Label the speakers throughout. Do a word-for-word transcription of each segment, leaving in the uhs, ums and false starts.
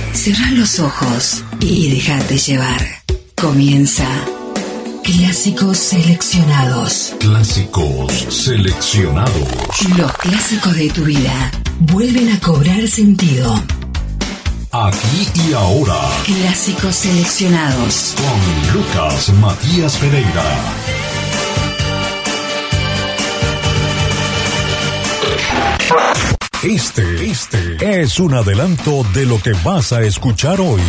Speaker 1: Cerrá los ojos y dejate llevar. Comienza Clásicos Seleccionados.
Speaker 2: Clásicos Seleccionados.
Speaker 1: Los clásicos de tu vida vuelven a cobrar sentido.
Speaker 2: Aquí y ahora.
Speaker 1: Clásicos Seleccionados.
Speaker 2: Con Lucas Matías Pereira. Este, este es un adelanto de lo que vas a escuchar hoy.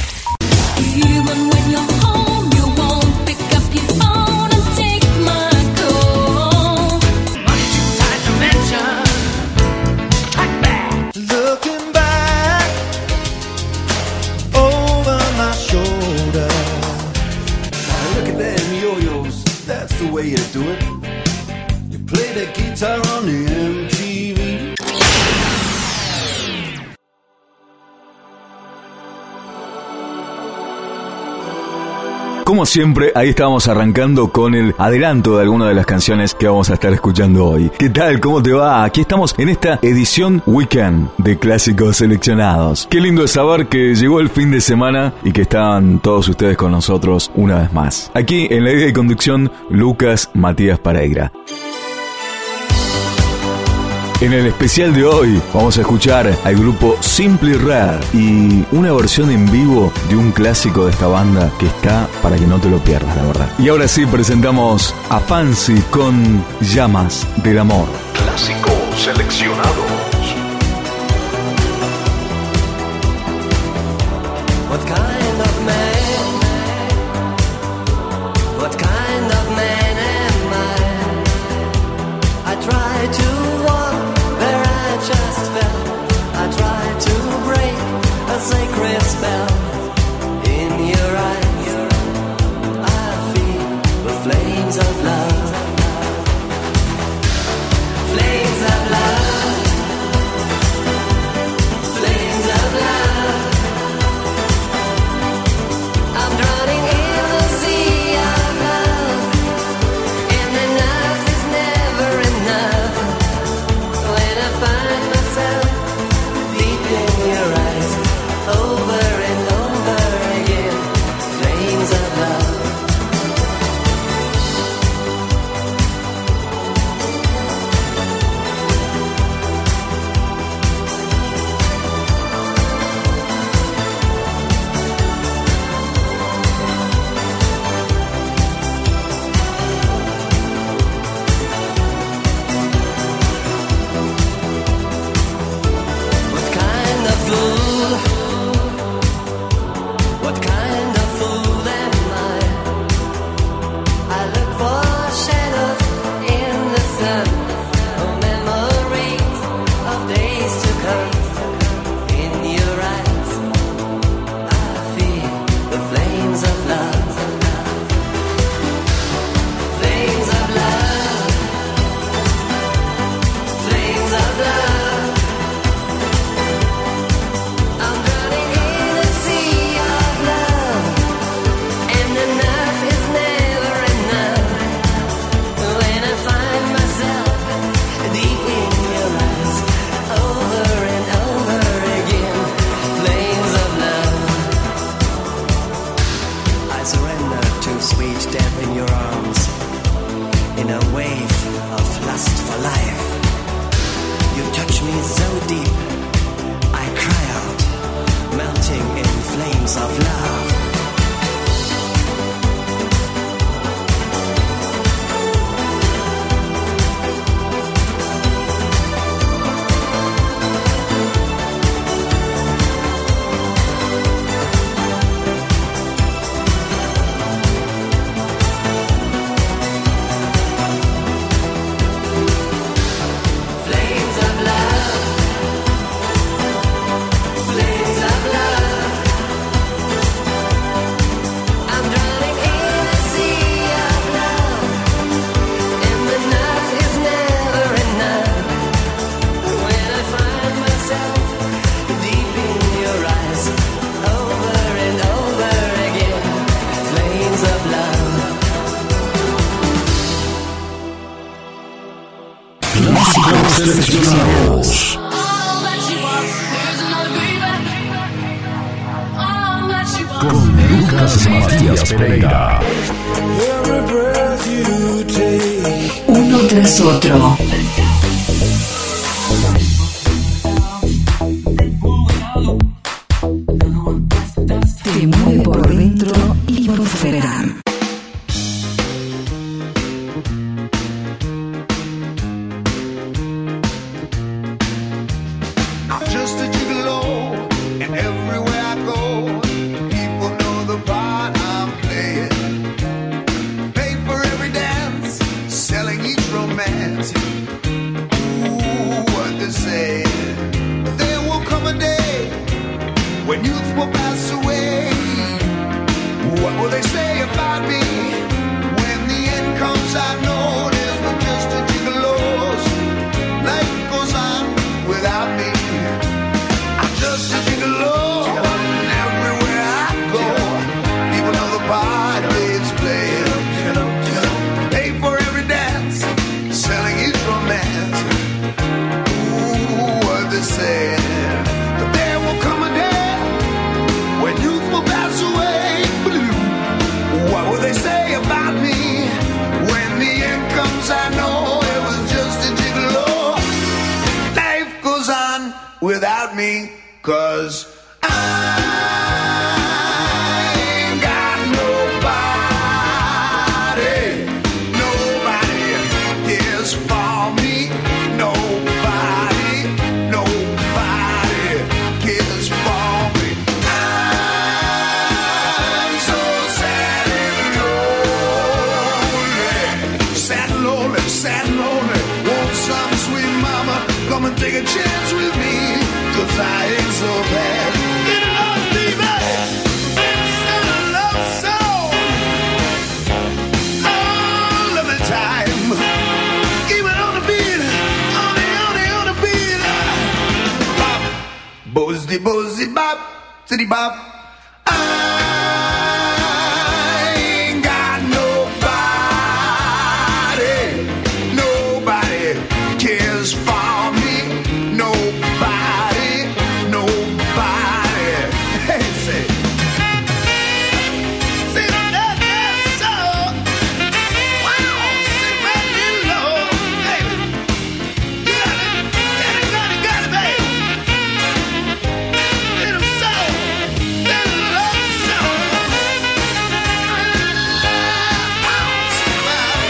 Speaker 3: Way you do it. You play the guitar on the M T V.
Speaker 4: Como siempre, ahí estábamos arrancando con el adelanto de algunas de las canciones que vamos a estar escuchando hoy. ¿Qué tal? ¿Cómo te va? Aquí estamos en esta edición Weekend de Clásicos Seleccionados. Qué lindo es saber que llegó el fin de semana y que están todos ustedes con nosotros una vez más. Aquí en la idea y conducción, Lucas Matías Pereira. En el especial de hoy vamos a escuchar al grupo Simply Red y una versión en vivo de un clásico de esta banda que está para que no te lo pierdas, la verdad. Y ahora sí presentamos a Fancy con Llamas del Amor.
Speaker 2: Clásico seleccionado.
Speaker 5: What kind of man? What kind of man am I? I try to just fell. I tried to break a sacred spell. In your eyes, I feel the flames of love. Flames of love. Flames of love. I'm drowning in the sea of love, and enough is never enough. When I find deep in your eyes, over and over again, flames of love.
Speaker 2: Seleccionados. con Lucas Matías Pereira.
Speaker 1: Uno tras otro. Te mueve por dentro y por fuera.
Speaker 6: Without me, 'cause I ain't got nobody, nobody cares for me, nobody, nobody cares for me. I'm so sad and lonely, sad and lonely, sad and lonely. Want some sweet mama come and take a chance with me? 'Cause I ain't so bad. Get it on, baby. Sing a love song all of the time. Keep it on the beat, on the, on the, on the beat. Bop, bozzy, bozzy, bop, city bop. I ain't got nobody, nobody cares for me, nobody. Nobody. Hey, say. Sing that, that song. Wow, sing that little low, baby. You got it, got it, got it, got it, baby. Little soul, little love song. Wow, sing that.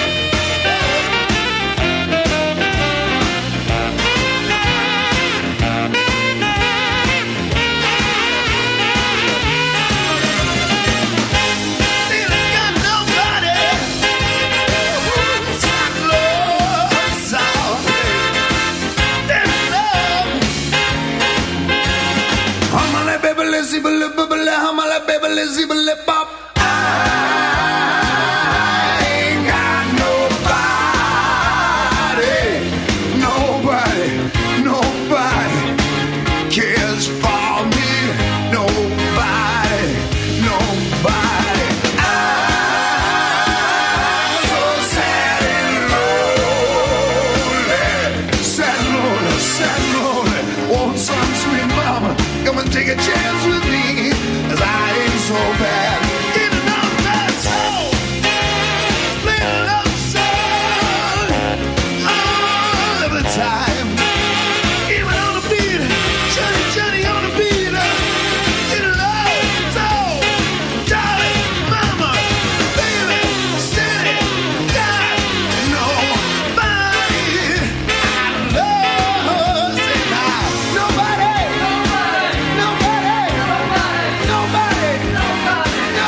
Speaker 6: Zibbly bibbly, humala bibbly zibbly bop. I ain't got nobody, nobody, nobody cares for me, nobody, nobody. I'm so sad and lonely, sad and lonely, sad and lonely. Want some sweet mama, come and take a chance with me, 'cause I ain't so bad. Get it on that soul, play a love song all of the time. Keep it on the beat, Johnny, Johnny on the beat. Get it on, soul, darling, mama, baby, steady, got nobody I love. Say now, nobody, nobody, nobody, nobody, nobody, nobody.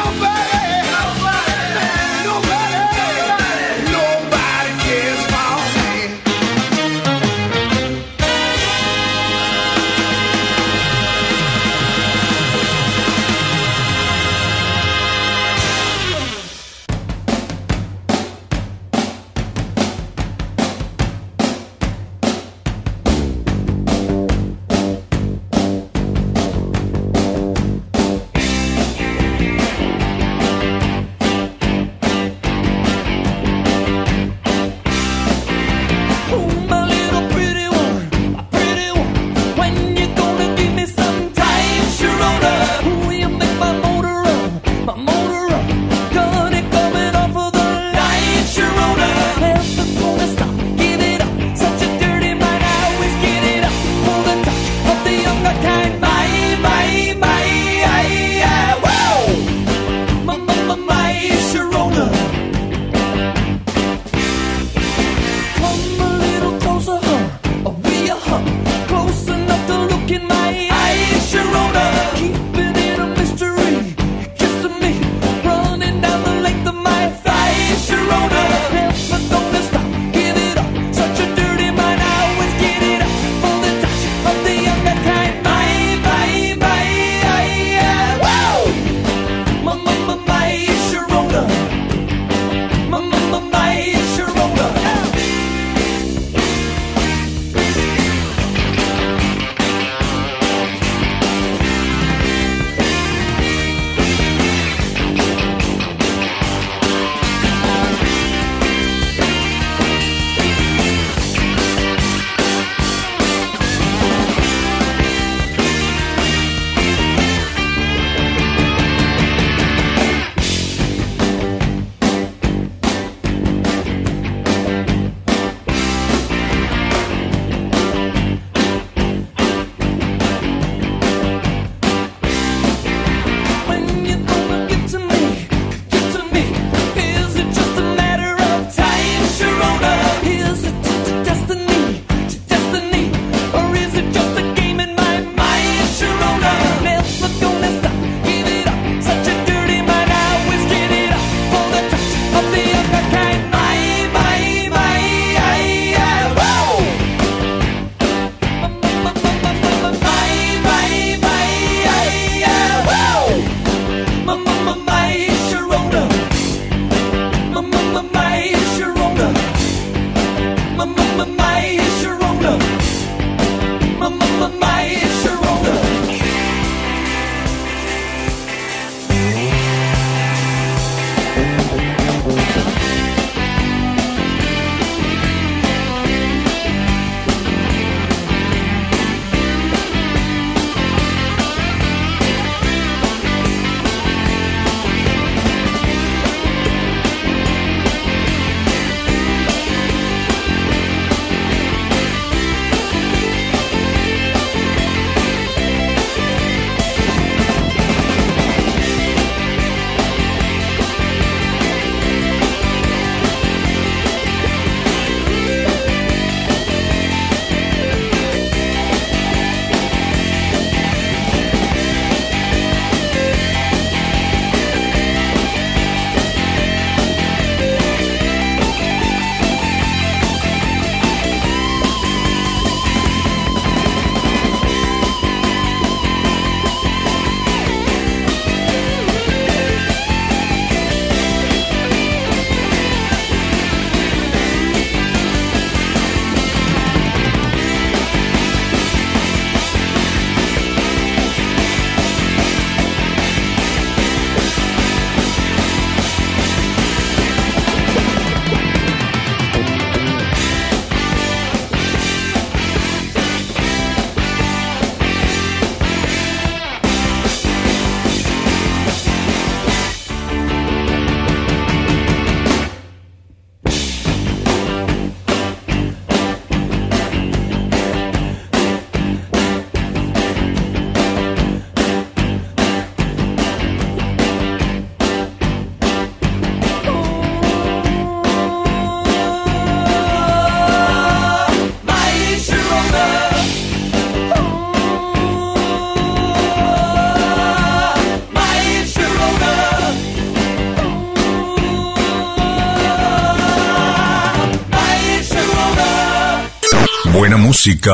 Speaker 2: Buena música.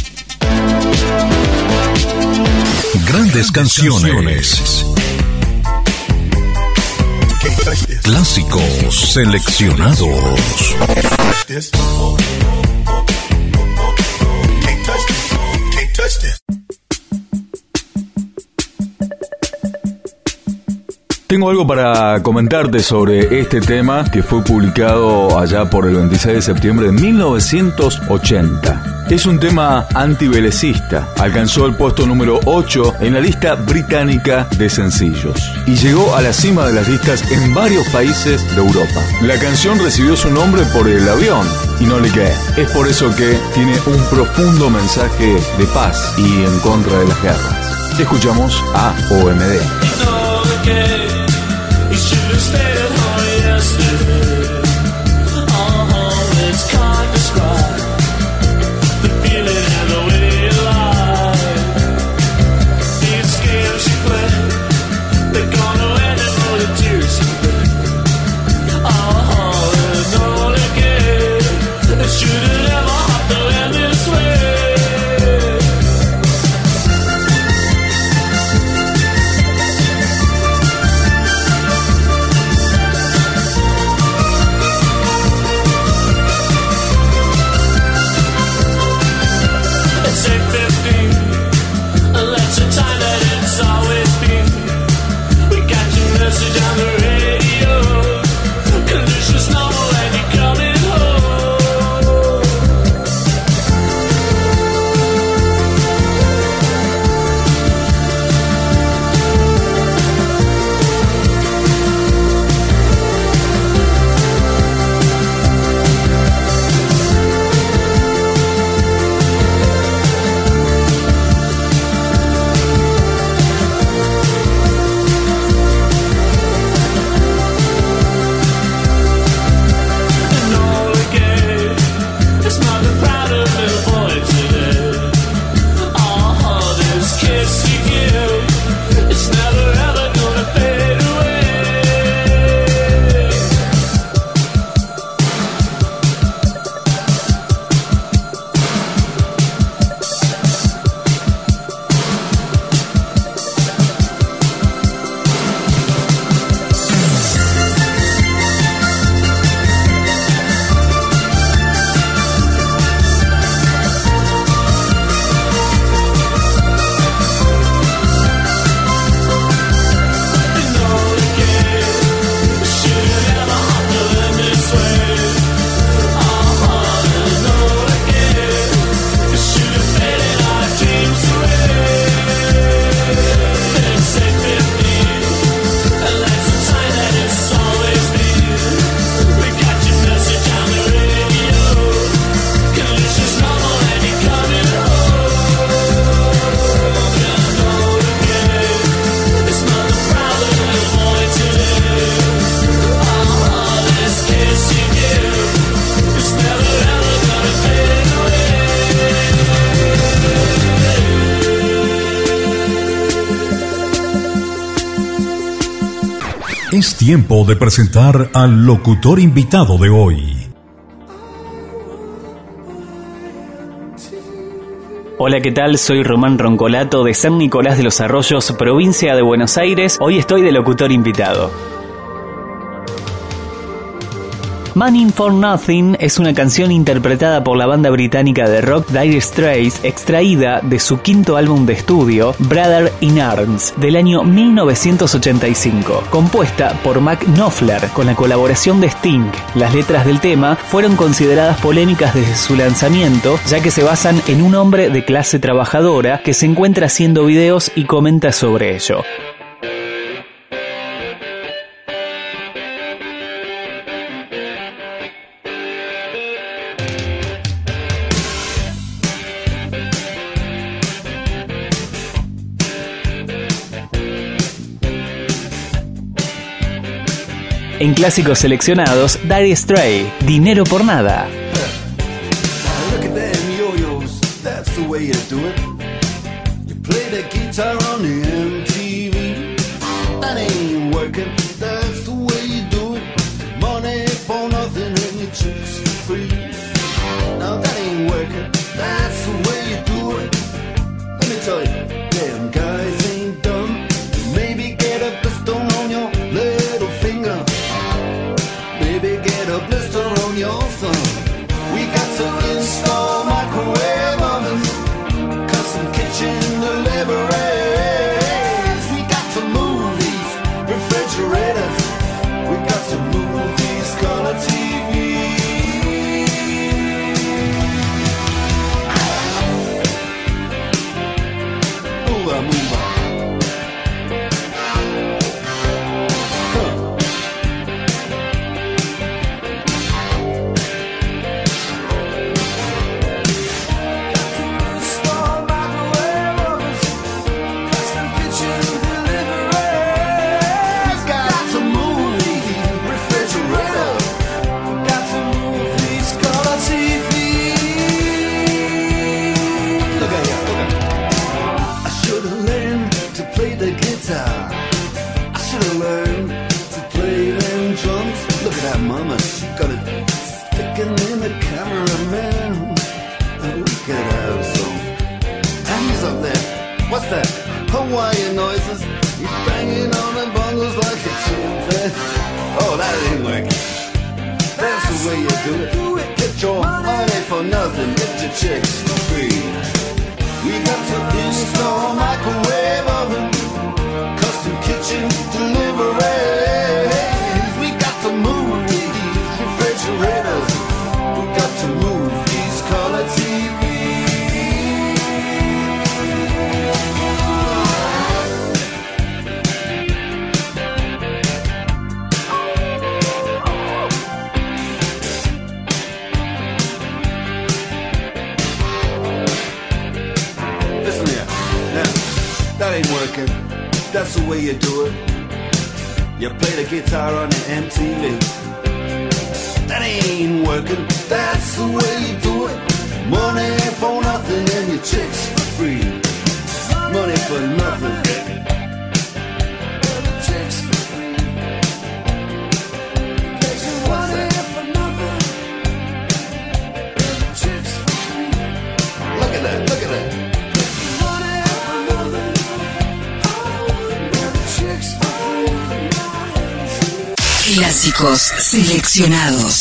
Speaker 2: Grandes canciones. Clásicos seleccionados.
Speaker 4: Tengo algo para comentarte sobre este tema que fue publicado allá por el veintiséis de septiembre de mil novecientos ochenta. Es un tema antibelecista. Alcanzó el puesto número ocho en la lista británica de sencillos y llegó a la cima de las listas en varios países de Europa. La canción recibió su nombre por el avión Inolike. Es por eso que tiene un profundo mensaje de paz y en contra de las guerras. Escuchamos a O M D.
Speaker 7: You should have stayed at home yesterday. Oh, it's can't describe the feeling and the way you lie. These games you play, they're gonna end in all the tears you play. Oh, and all again, it should have never have to end this way. On the radio, conditions normal and you're coming home.
Speaker 2: Es tiempo de presentar al locutor invitado de hoy.
Speaker 8: Hola, ¿qué tal? Soy Román Roncolato de San Nicolás de los Arroyos, provincia de Buenos Aires. Hoy estoy de locutor invitado. Money for Nothing es una canción interpretada por la banda británica de rock Dire Straits, extraída de su quinto álbum de estudio, Brother in Arms, del año mil novecientos ochenta y cinco, compuesta por Mark Knopfler con la colaboración de Sting. Las letras del tema fueron consideradas polémicas desde su lanzamiento, ya que se basan en un hombre de clase trabajadora que se encuentra haciendo videos y comenta sobre ello. En clásicos seleccionados, Dire Straits, Dinero por Nada.
Speaker 3: Look at them yo-yos, that's the way you do it. You play the guitar on the M T V. That ain't working, that's the way you do it. Money for nothing and your chicks for free. Now that ain't working, that's played the guitar. I should have learned to play them drums. Look at that mama, she got it sticking in the cameraman. And we could have some. And he's up there. What's that? Hawaiian noises. He's banging on the bongos like a chimpanzee. Oh, that ain't working. That's the way you do it. Get your money for nothing. Get your chicks for free. We got to install microwave oven, custom kitchen deliveries. We got to move these refrigerators. We got to move these color T Vs. Listen here, now, that ain't working. That's the way you do it. You play the guitar on the M T V. That ain't working. That's the way you do it. Money for nothing and your chicks for free. Money for nothing. Chicks for free. Money for nothing. Chicks for free. Look at that, look at that. Money for nothing. Chicks for free.
Speaker 1: Clásicos seleccionados.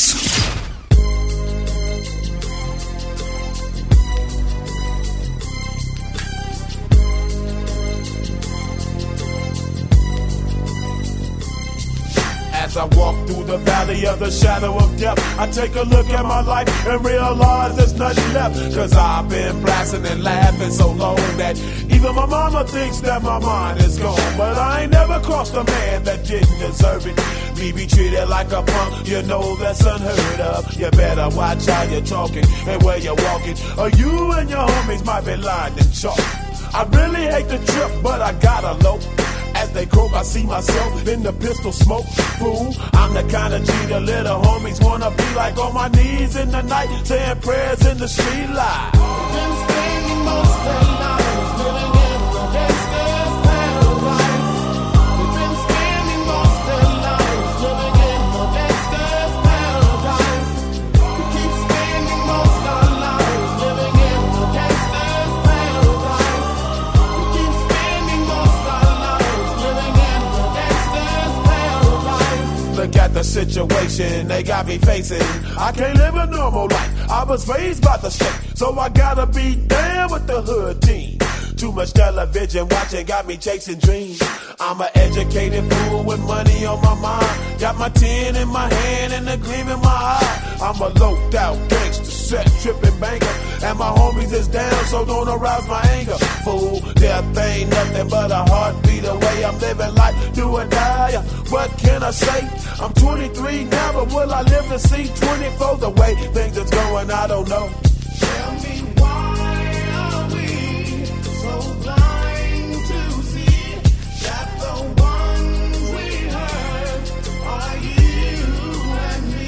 Speaker 9: As I walk through the valley of the shadow of death, I take a look at my life and realize there's nothing left. Cause I've been blasting and laughing so long that even my mama thinks that my mind is gone. But I ain't never crossed a man that didn't deserve it. Me be treated like a punk, you know that's unheard of. You better watch how you're talking and where you're walking, or you and your homies might be lined in chalk. I really hate the trip, but I gotta low. As they croak, I see myself in the pistol smoke. Fool, I'm the kind of G the little homies wanna be like, on my knees in the night, saying prayers in the street light. Been spending most of their lives living in the gangster's paradise. We've been spending most of their lives living in the gangster's paradise. We keep spending most of our lives living in the gangster's paradise. We keep spending most of our lives living in the gangster's paradise. Look at the situation they got me facing. I can't live a normal life. I was raised by the state, so I gotta be down with the hood team. Too much television watching got me chasing dreams. I'm an educated fool with money on my mind. Got my tin in my hand and a gleam in my eye. I'm a loped out gangster, set tripping banker, and my homies is down, so don't arouse my anger. Fool, death ain't nothing but a heartbeat away. I'm living life, do or die. What can I say? I'm twenty-three now, but will I live to see twenty-four? The way things is going, I don't know. Tell me why are we so blind to see that the ones we hurt are you and me?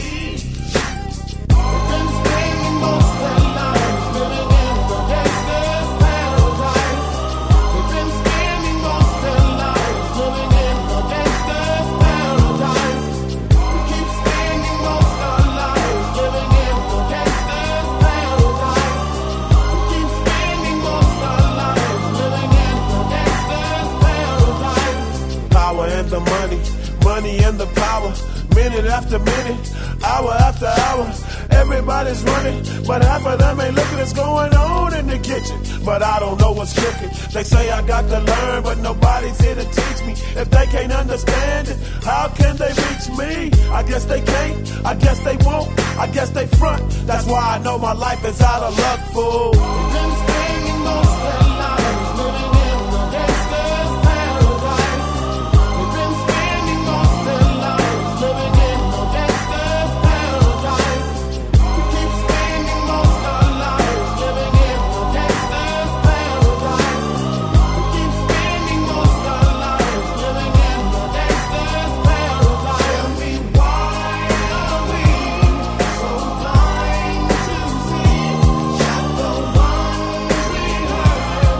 Speaker 9: We've been spending most of our lives living in the gangster's paradise. We've been spending most of our lives living in the gangster's paradise. We keep spending most of our lives living in the gangster's paradise. We keep spending most of our lives living in the gangster's paradise. Power and the money, money and the power. Minute after minute, hour after hour, everybody's running, but half of them ain't looking what's going on in the kitchen. But I don't know what's cooking. They say I got to learn, but nobody's here to teach me. If they can't understand it, how can they reach me? I guess they can't, I guess they won't, I guess they front. That's why I know my life is out of luck, fool. We've been spending most of our lives living in the gangster's paradise. We've been spending most of our lives living in the gangster's paradise. We keep spending most of our lives living in the gangster's paradise. We keep spending most of our lives living in the gangster's paradise. Tell me why are we so blind to see that the ones we hurt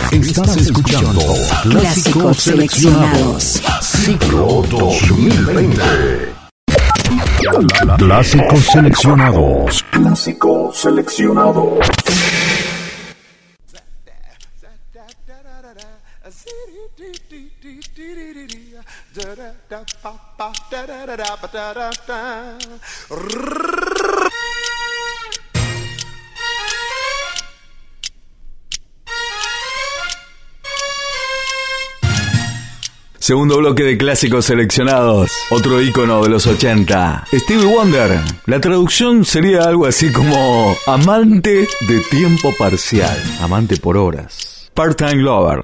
Speaker 2: Estás escuchando Clásicos Seleccionados. Ciclo dos mil veinte. Clásicos Seleccionados. Clásicos Seleccionados.
Speaker 4: Segundo bloque de clásicos seleccionados. Otro ícono de los ochenta. Stevie Wonder. La traducción sería algo así como amante de tiempo parcial. Amante por horas. Part-time lover.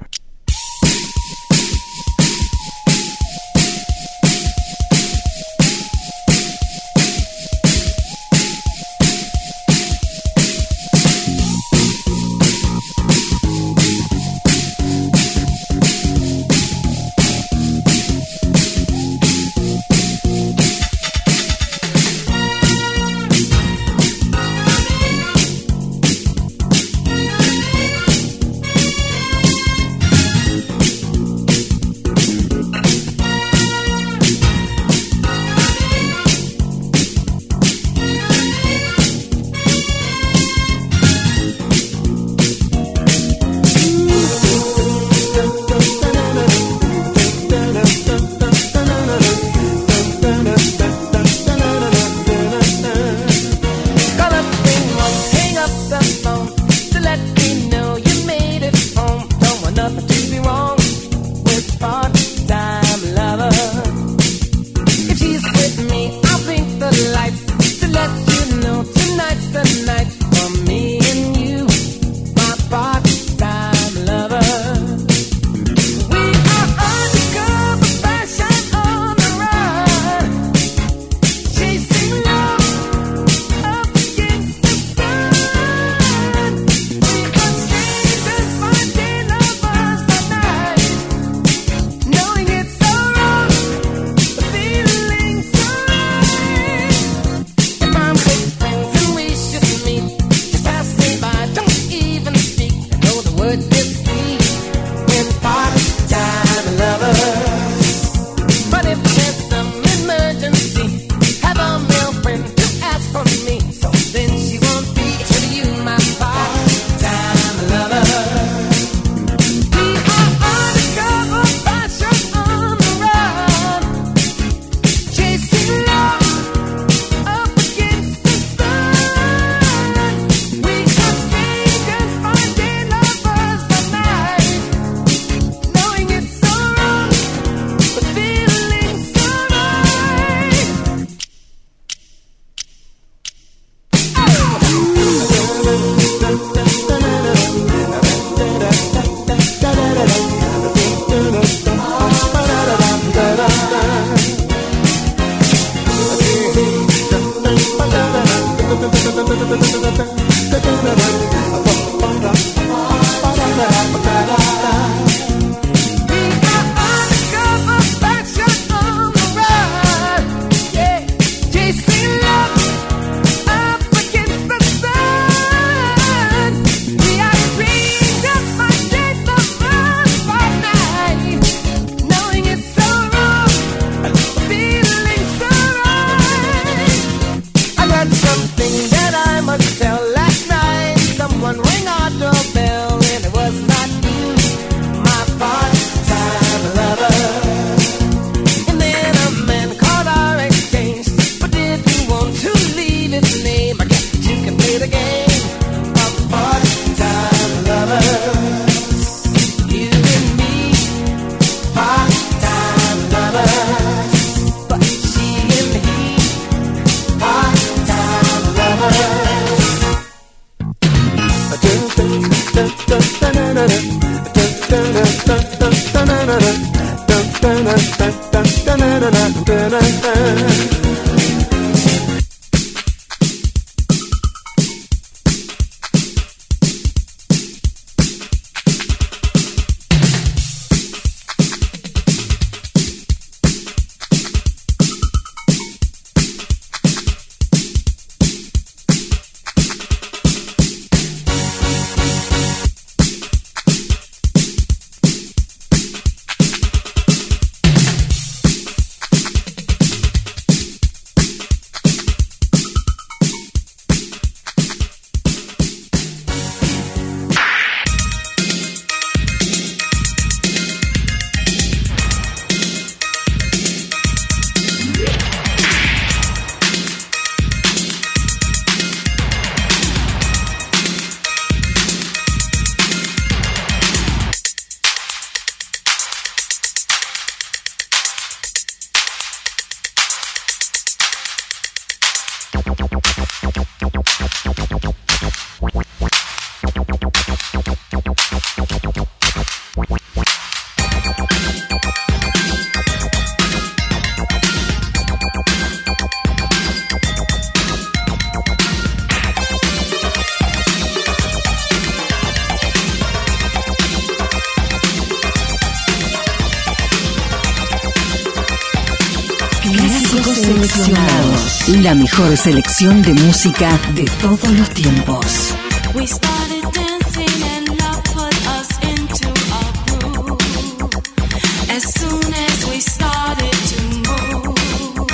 Speaker 1: Clásicos seleccionados. La mejor selección de música de todos los tiempos.
Speaker 5: We started dancing and love put us into a groove. As soon as we started to move,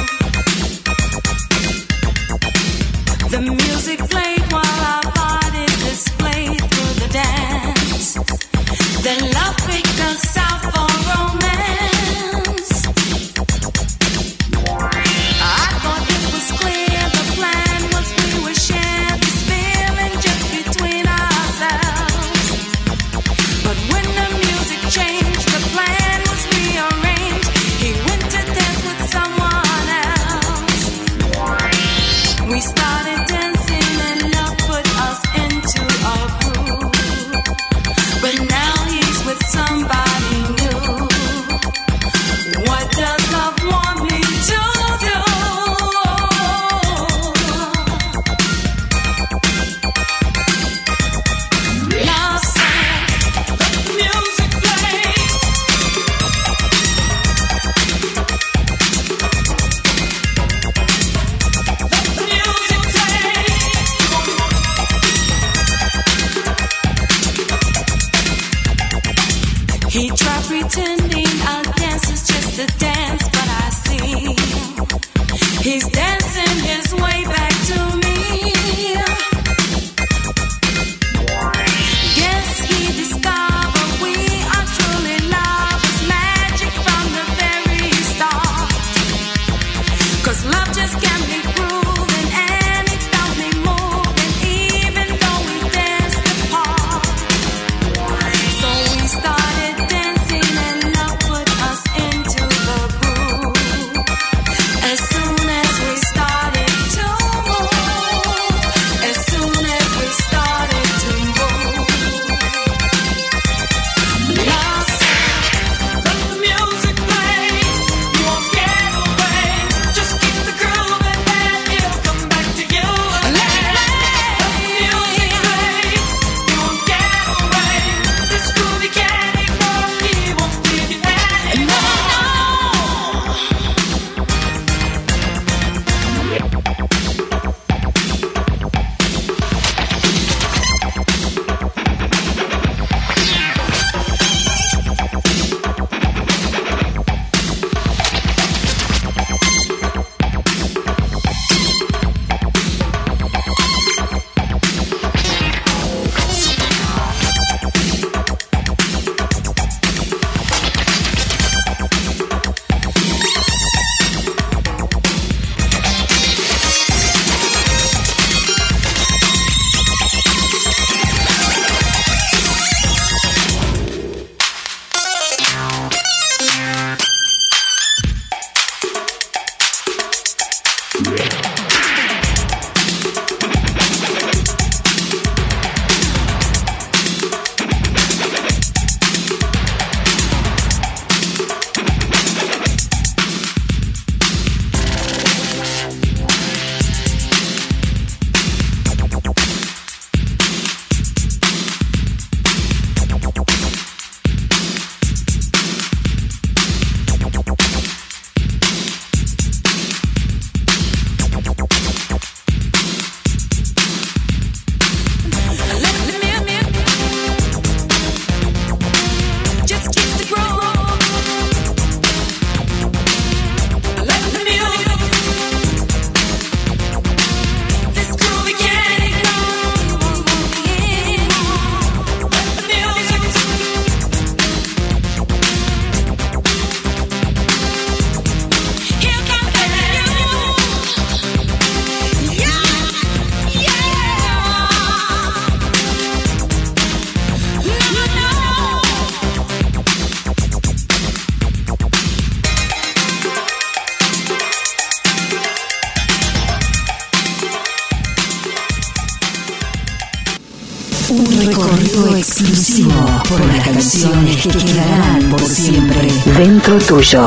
Speaker 5: the music played while our bodies displayed through the dance. Then love picked us out for romance. I thought it was clear the plan was we would share this feeling just between ourselves. But when the music changed, the plan was rearranged. He went to dance with someone else. We started dancing and love put us into a groove. But now he's with somebody new. What does love want me to do? Love sang, let the music play. Let the music play. He tried pretending our dance is just a dance, but I see he's dancing his way back to me. Guess he discovered we are truly lovers, magic from the very start. 'Cause love just can't be proven, and it felt me moving, even though we danced apart. So we started dancing and love put us into the groove. As soon as we started to move, as soon as we started to move, love sang, let the music play. You won't get away, just keep the groove and then it'll come back to you again. Let the music play, you won't get away. This groove you can't ignore, he won't leave you anymore. Just keep the groove. Let the music, this groove we can't ignore. Let the music, here comes the new. Yeah, yeah. No, no.
Speaker 1: Un recorrido exclusivo por las canciones que quedarán por siempre dentro tuyo.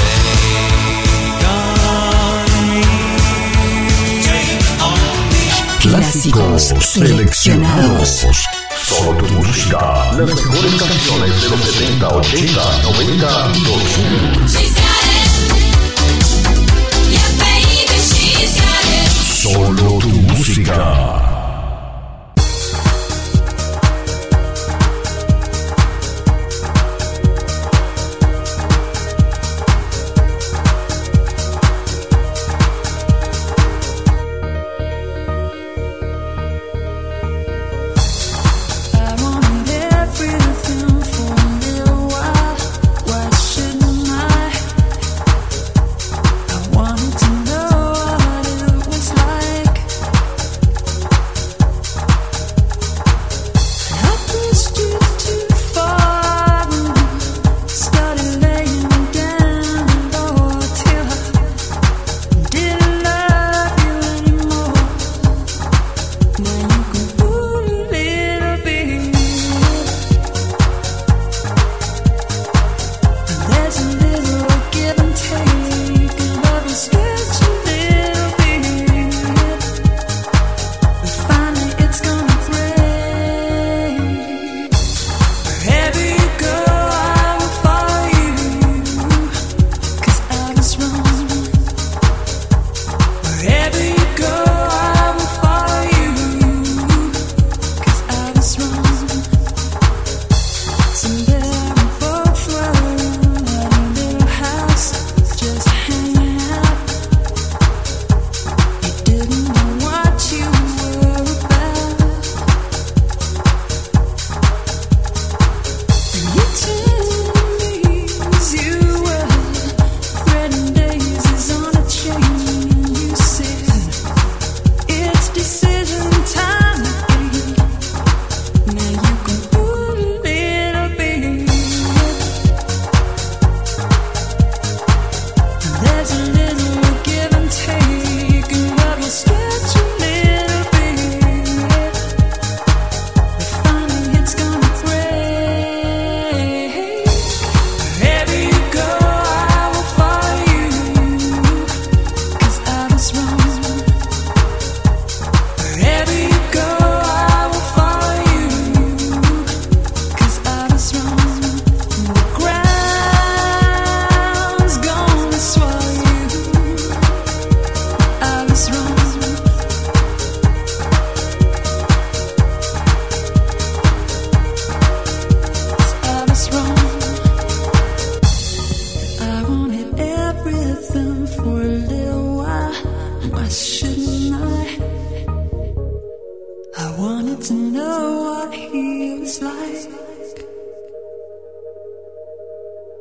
Speaker 1: Clásicos seleccionados.
Speaker 2: Solo tu música. Las mejores canciones de los setenta, ochenta, noventa y dos mil.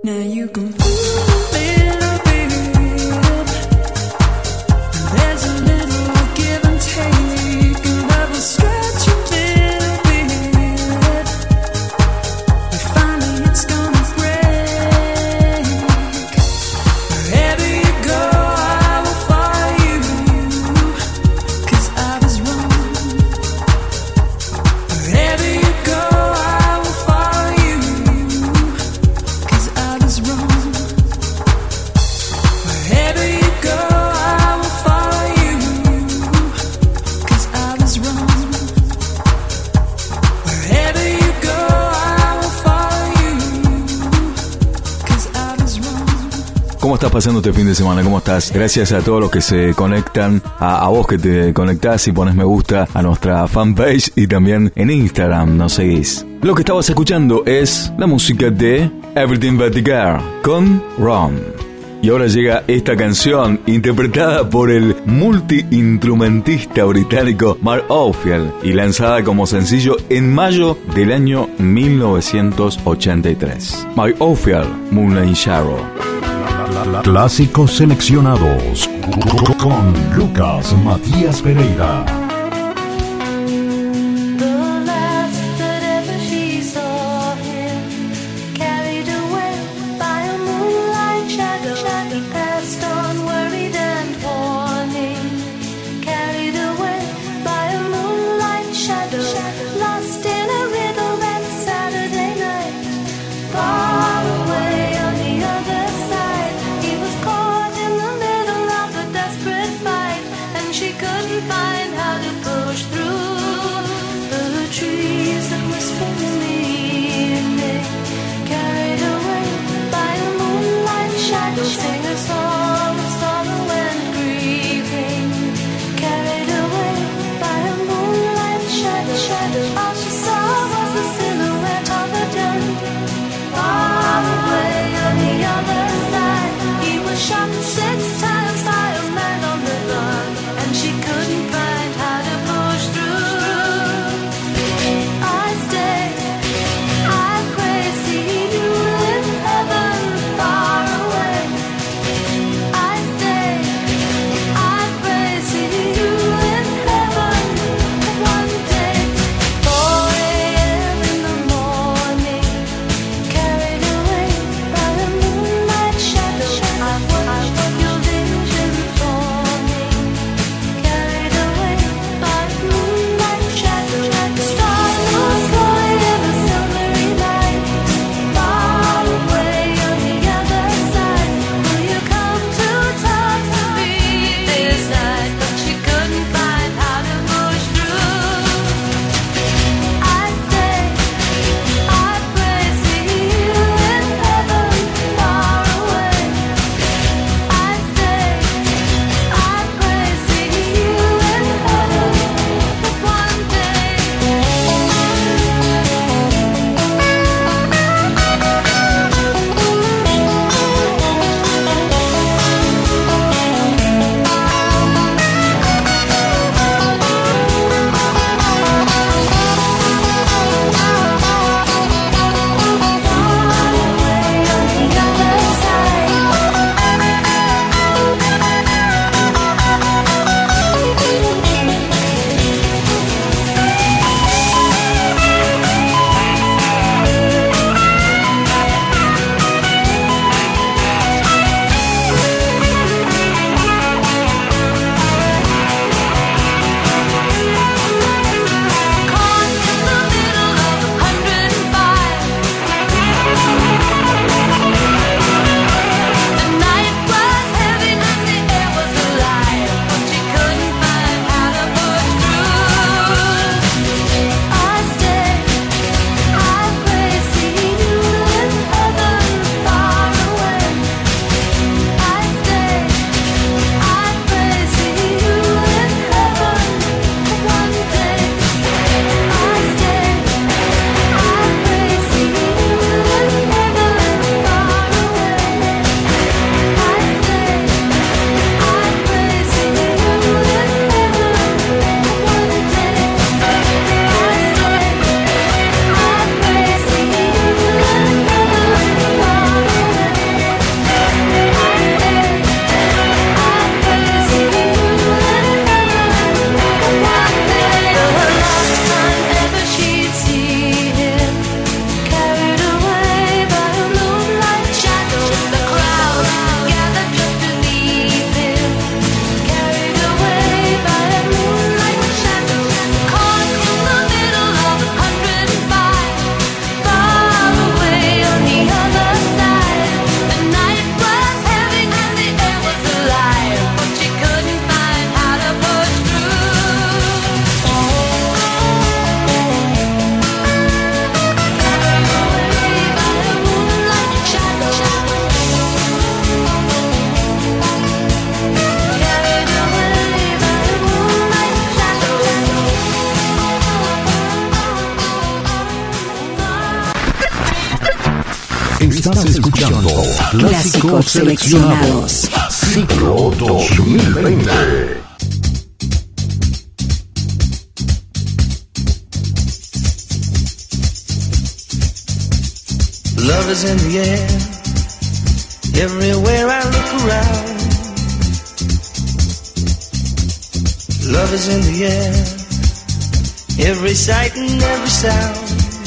Speaker 5: Now you can pull a little bit. There's a little give and take, and I will stretch a little bit. But finally it's gonna break. Wherever you go, I will follow you, 'cause I was wrong. Wherever you go, I will follow you, 'cause I was wrong. Wherever you go, I will follow you, 'cause I was wrong. Wherever you go, I will follow you, 'cause I was wrong.
Speaker 4: ¿Cómo estás pasando este fin de semana? ¿Cómo estás? Gracias a todos los que se conectan, a, a vos que te conectás y pones me gusta a nuestra fanpage y también en Instagram nos seguís. Lo que estabas escuchando es la música de Everything But The Girl con Ron. Y ahora llega esta canción interpretada por el multiinstrumentista británico Mark Oldfield y lanzada como sencillo en mayo del año mil novecientos ochenta y tres. Mark Oldfield, Moonlight Shadow.
Speaker 2: Clásicos seleccionados con Lucas Matías Pereira.
Speaker 5: The last that ever she saw him, carried away by a moonlight shadow. He passed on worried and warning, carried away by a moonlight shadow. Lost in a riddle that Saturday night, far away on the other side. He was caught in the middle of a desperate fight, and she couldn't find how
Speaker 2: Estás escuchando Clásicos Seleccionados, Ciclo dos mil veinte.
Speaker 10: Love is in the air, everywhere I look around. Love is in the air, every sight and every sound.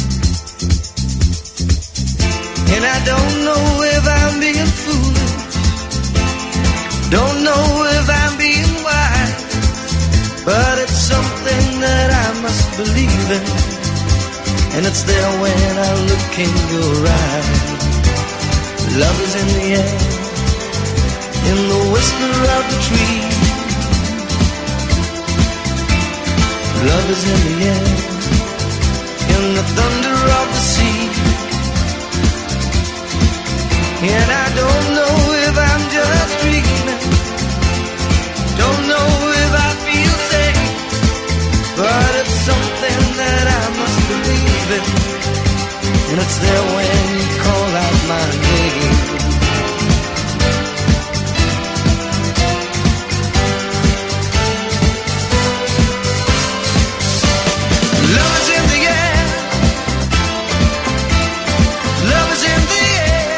Speaker 10: And I don't know if I'm being foolish, don't know if I'm being wise, but it's something that I must believe in, and it's there when I look in your eyes. Love is in the air, in the whisper of the tree. Love is in the air, in the thunder of the sea. And I don't know if I'm just dreaming, don't know if I feel safe, but it's something that I must believe in, and it's there when you call out my name. Love is in the air, love is in the air.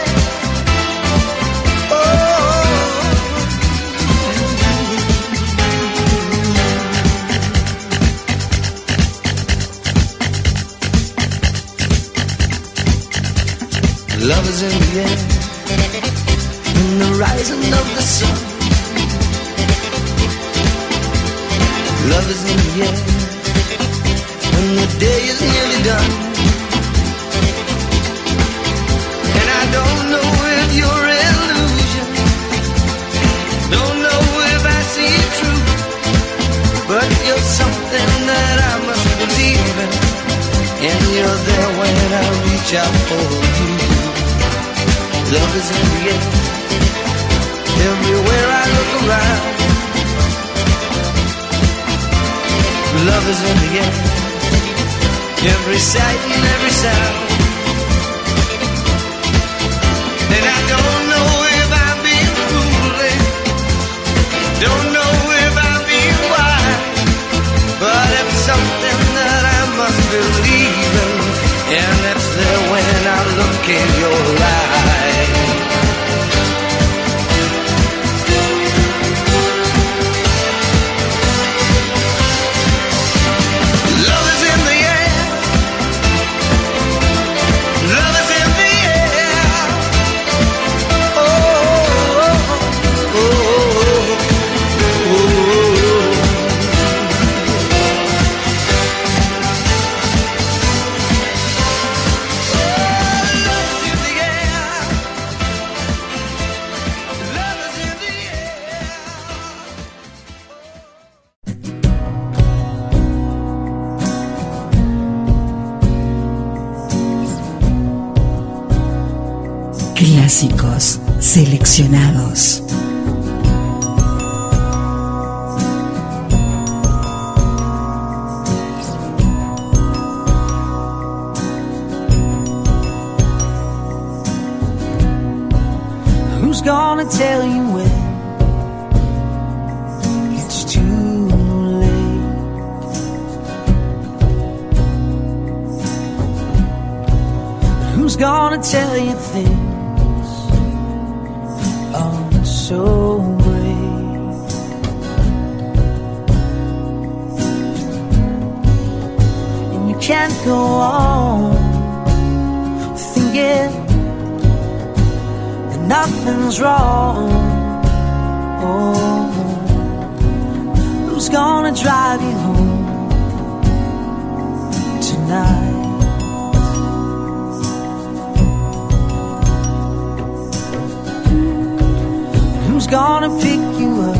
Speaker 10: Love is in the air, in the rising of the sun. Love is in the air, when the day is nearly done. And I don't know if you're illusion, don't know if I see it true, but you're something that I must believe in, and you're there when I reach out for you. Love is in the air, everywhere I look around. Love is in the air, every sight and every sound. And I don't know if I'm being foolish, don't know if I'm being wise, but it's something that I must believe in, and it's there when I look in your eyes. Love is in the air, love is in the air. Oh, oh, oh, oh, oh.
Speaker 1: Clásicos seleccionados.
Speaker 10: Who's gonna tell you when it's too late? Who's gonna tell you things aren't so great? And you can't go on thinking nothing's wrong. Oh, who's gonna drive you home tonight? Who's gonna pick you up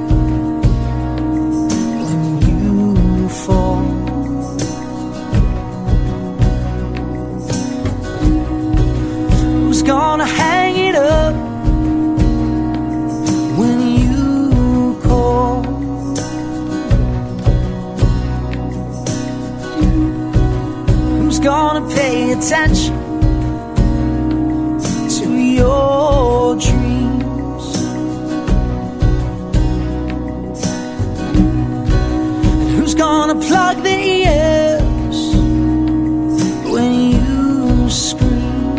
Speaker 10: when you fall? Who's gonna hang it up when you call? Who's gonna pay attention gonna plug the ears when you scream?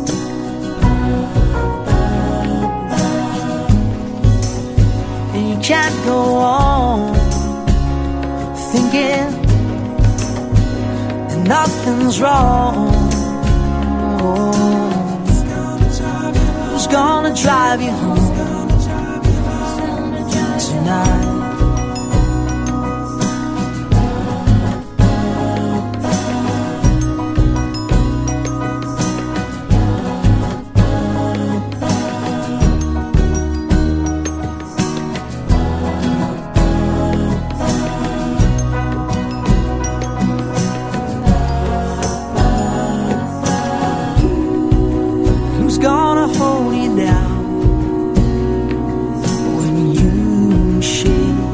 Speaker 10: And you can't go on thinking that nothing's wrong. Who's gonna drive you home tonight? Gonna hold you down when you shake.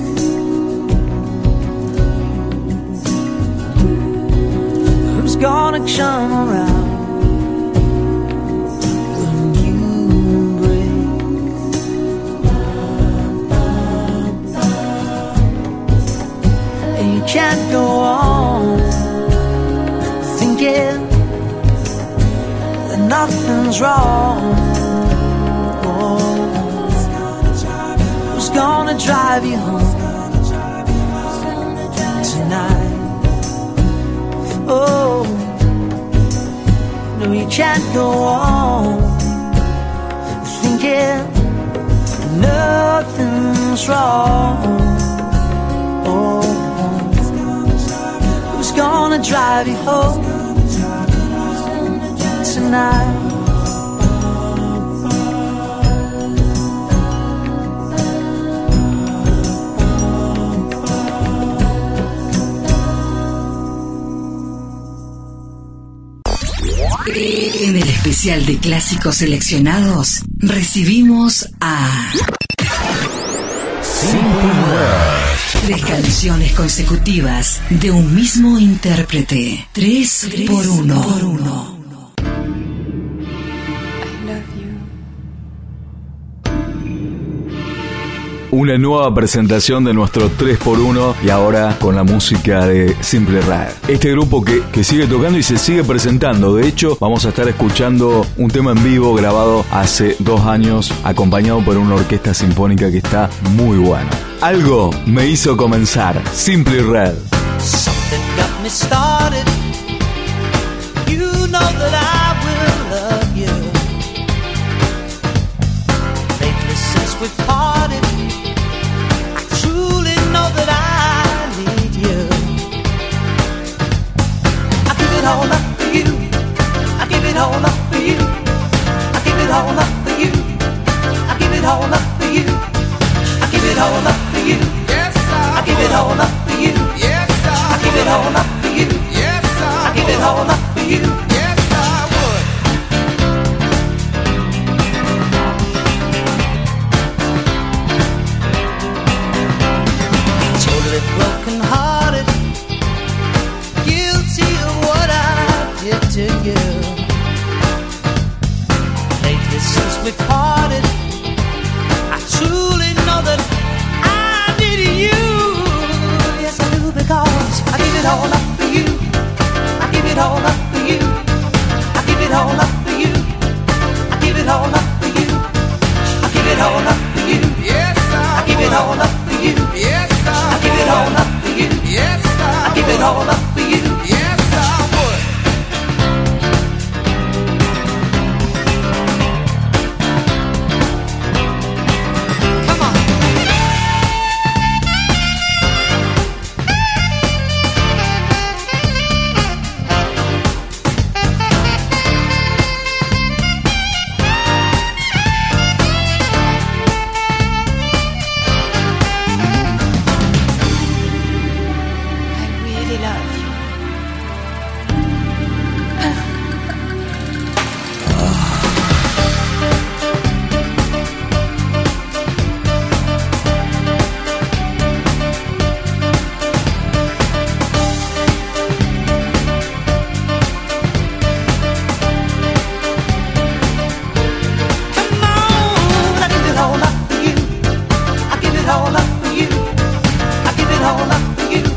Speaker 10: Who's gonna come around when you break? And you can't go on thinking nothing's wrong. Oh, who's gonna drive you home tonight? Oh, no, you can't go on thinking nothing's wrong. Oh, who's gonna drive you home tonight?
Speaker 1: En el especial de clásicos seleccionados recibimos a
Speaker 2: Simple Red.
Speaker 1: tres canciones consecutivas de un mismo intérprete. Tres por uno. Por uno.
Speaker 4: Una nueva presentación de nuestro tres por uno y ahora con la música de Simple Red. Este grupo que, que sigue tocando y se sigue presentando. De hecho, vamos a estar escuchando un tema en vivo grabado hace dos años, acompañado por una orquesta sinfónica que está muy bueno. Algo me hizo comenzar. Simple Red.
Speaker 10: Something got me started. You know that I will love you. Lately since we parted, I truly know that I need you. I give it all up for you. I give it all up for you. I give it all up for you. I give it all up for you. I give it all up for you. Yes, I give it all up for you. Yes, I give it all up for you. Yes, I give it all up for you. Yes, I would. Totally broken hearted, guilty of what I did to you. Lately since we parted, I truly know that I need you. Yes, I do, because I give it all up for you. I give it all up for you. I give it all up for you. I give it all up for you. I give it all up for you. Yes, I give it all up for you. Yes, I give it all up for you. Yes, I give it all up for you. Yes, I would. Come on. I really love you. Come on, I give it all up for you. I give it all up for you. I give it all up for you.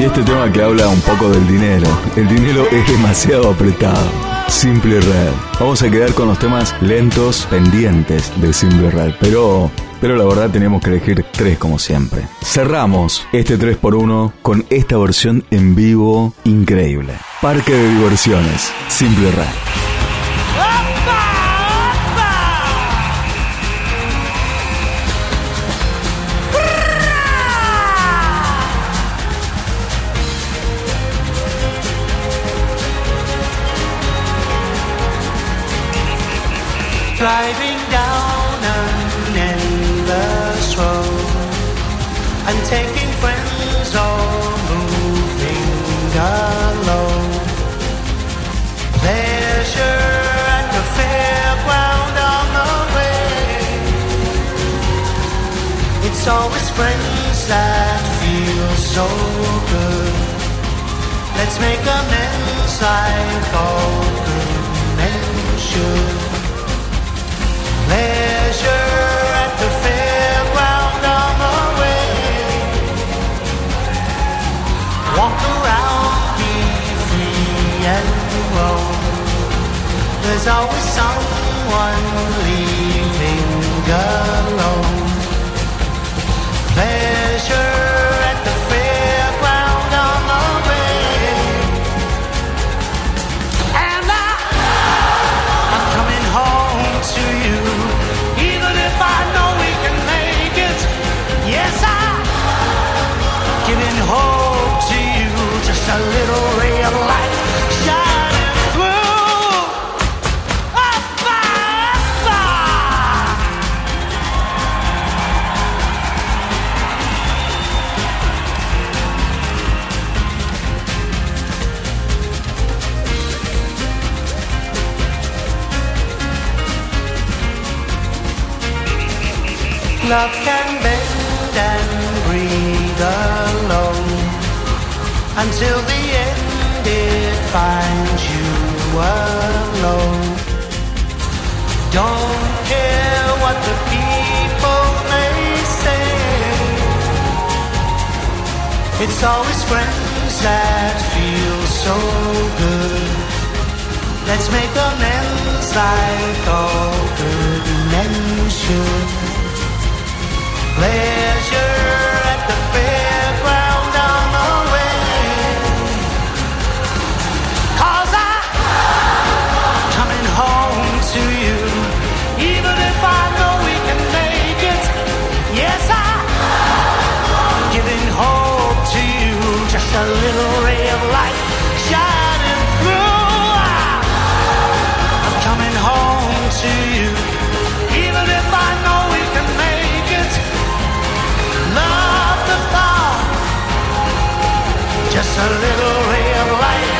Speaker 4: Y este tema que habla un poco del dinero. El dinero es demasiado apretado. Simple Red. Vamos a quedar con los temas lentos pendientes de Simple Red, pero, pero la verdad teníamos que elegir tres como siempre. Cerramos este tres por uno con esta versión en vivo increíble. Parque de diversiones, Simple Red.
Speaker 10: Driving down an endless road and taking friends or moving alone. Pleasure at the fairground on the way. It's always friends that feel so good. Let's make amends like all good men should. Pleasure at the fairground on the way. Walk around, be free and roam. There's always someone leaving alone. Pleasure at the fairground on the way. And I, I'm coming home to you. I know we can make it. Yes, I'm giving hope to you. Just a little ray of light shining through. Up, up, up. Love can bend and breathe alone until the end it finds you alone. Don't care what the people may say. It's always friends that feel so good. Let's make amends like all good men should. Pleasure at the fairground on the way. Cause I'm coming home to you. Even if I know we can make it. Yes, I'm giving hope to you. Just a little ray of light shining through. I'm coming home to you. Even if I know we can make it. Love the thought, just a little ray of light.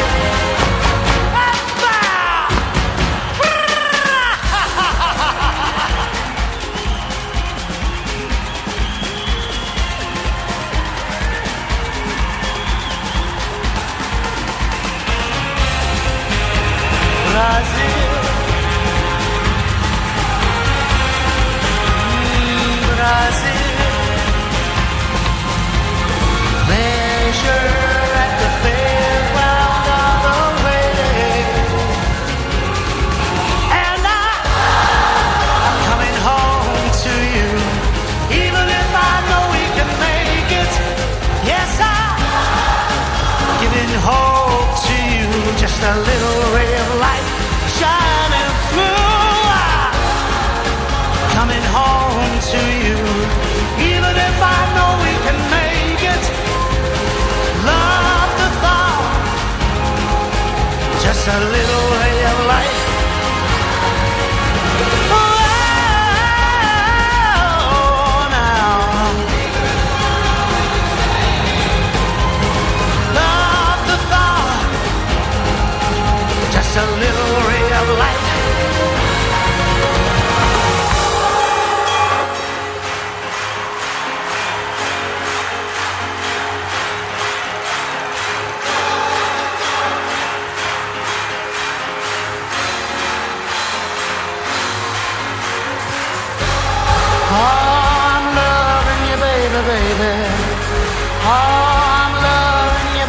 Speaker 10: Brazil, mm, Brazil. Pleasure at the fairground on the way. And I, I'm coming home to you. Even if I know we can make it. Yes, I'm giving hope to you. Just a little ray of light shining through. I'm coming home to you. Even if I know we can make it. Love the thought, just a little ray of light. Oh, now. Love the thought, just a little ray of light. baby. Oh, I'm loving you.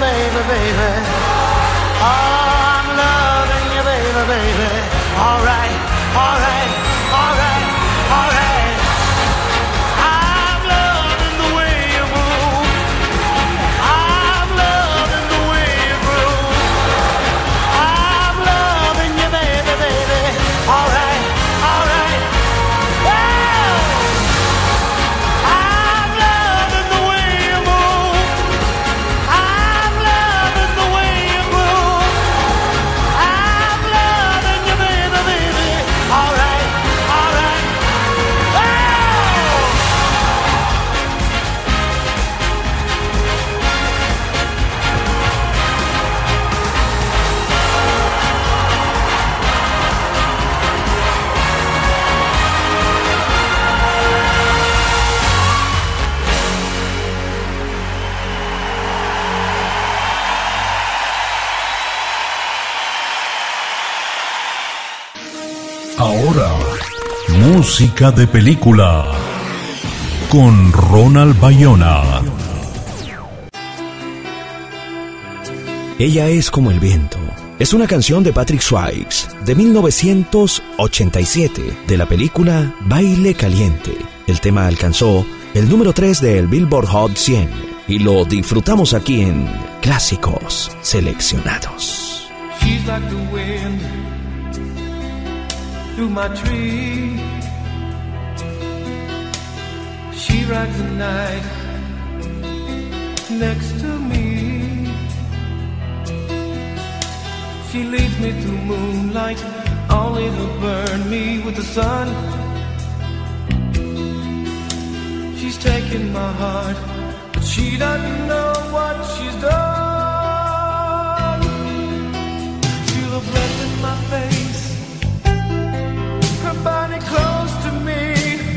Speaker 2: Música de película con Ronald Bayona.
Speaker 11: Ella es como el viento. Es una canción de Patrick Swayze de mil novecientos ochenta y siete de la película Baile Caliente. El tema alcanzó el número tres del Billboard Hot cien y lo disfrutamos aquí en Clásicos Seleccionados.
Speaker 10: She's like the wind through my tree. She rides the night next to me. She leads me through moonlight, only to burn me with the sun. She's taken my heart, but she doesn't know what she's done. Feel the breath in my face, her body close to me.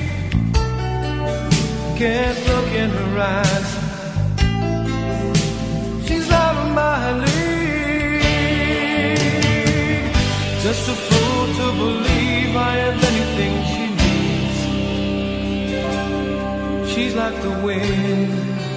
Speaker 10: Can't look in her eyes, she's out of my league. Just a fool to believe I have anything she needs. She's like the wind.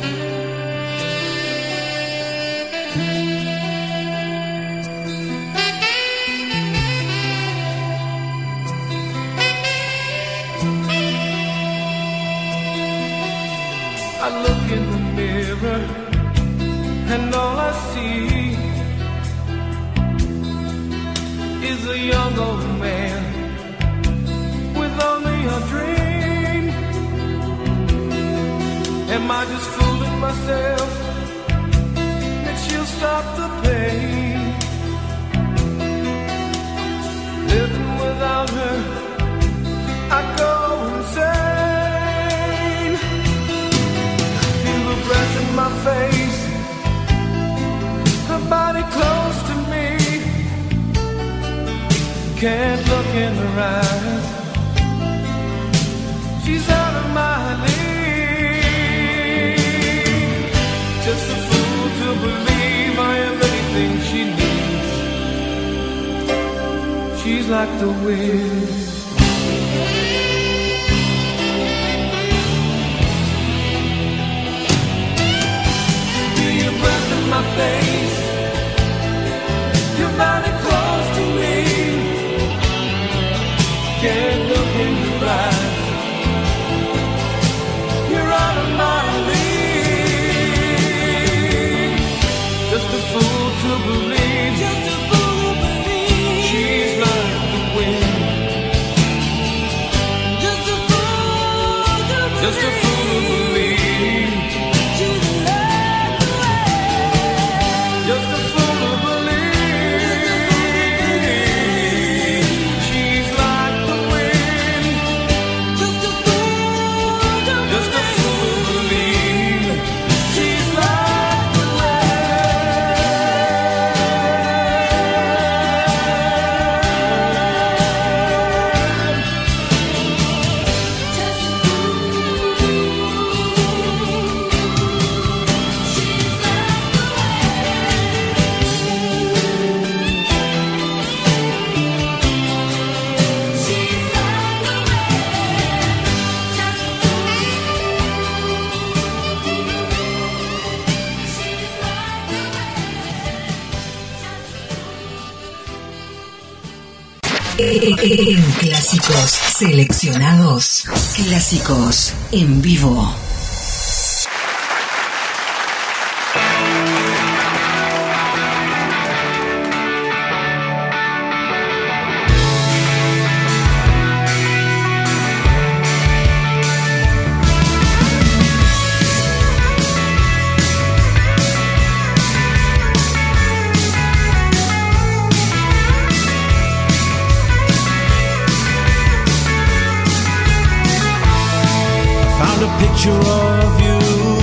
Speaker 10: I look in the mirror and all I see is a young old man with only a dream. Am I just fooling myself that she'll stop the pain? Living without her, I go insane. Feel the breath in my face, her body close to me. Can't look in her eyes, she's out of my league. Just a fool to believe I am anything she needs. She's like the wind. Feel your breath in my face, your body close to me. Can't look in your eyes, you're out of my league. Just a fool to believe, just a fool to believe she's like the wind. Just a fool to believe, just a fool to believe she's like the wind. Just a fool to believe she's like the wind. Just a fool to just a fool to believe she's like the
Speaker 1: En Clásicos Seleccionados, Clásicos en vivo.
Speaker 3: Picture of you.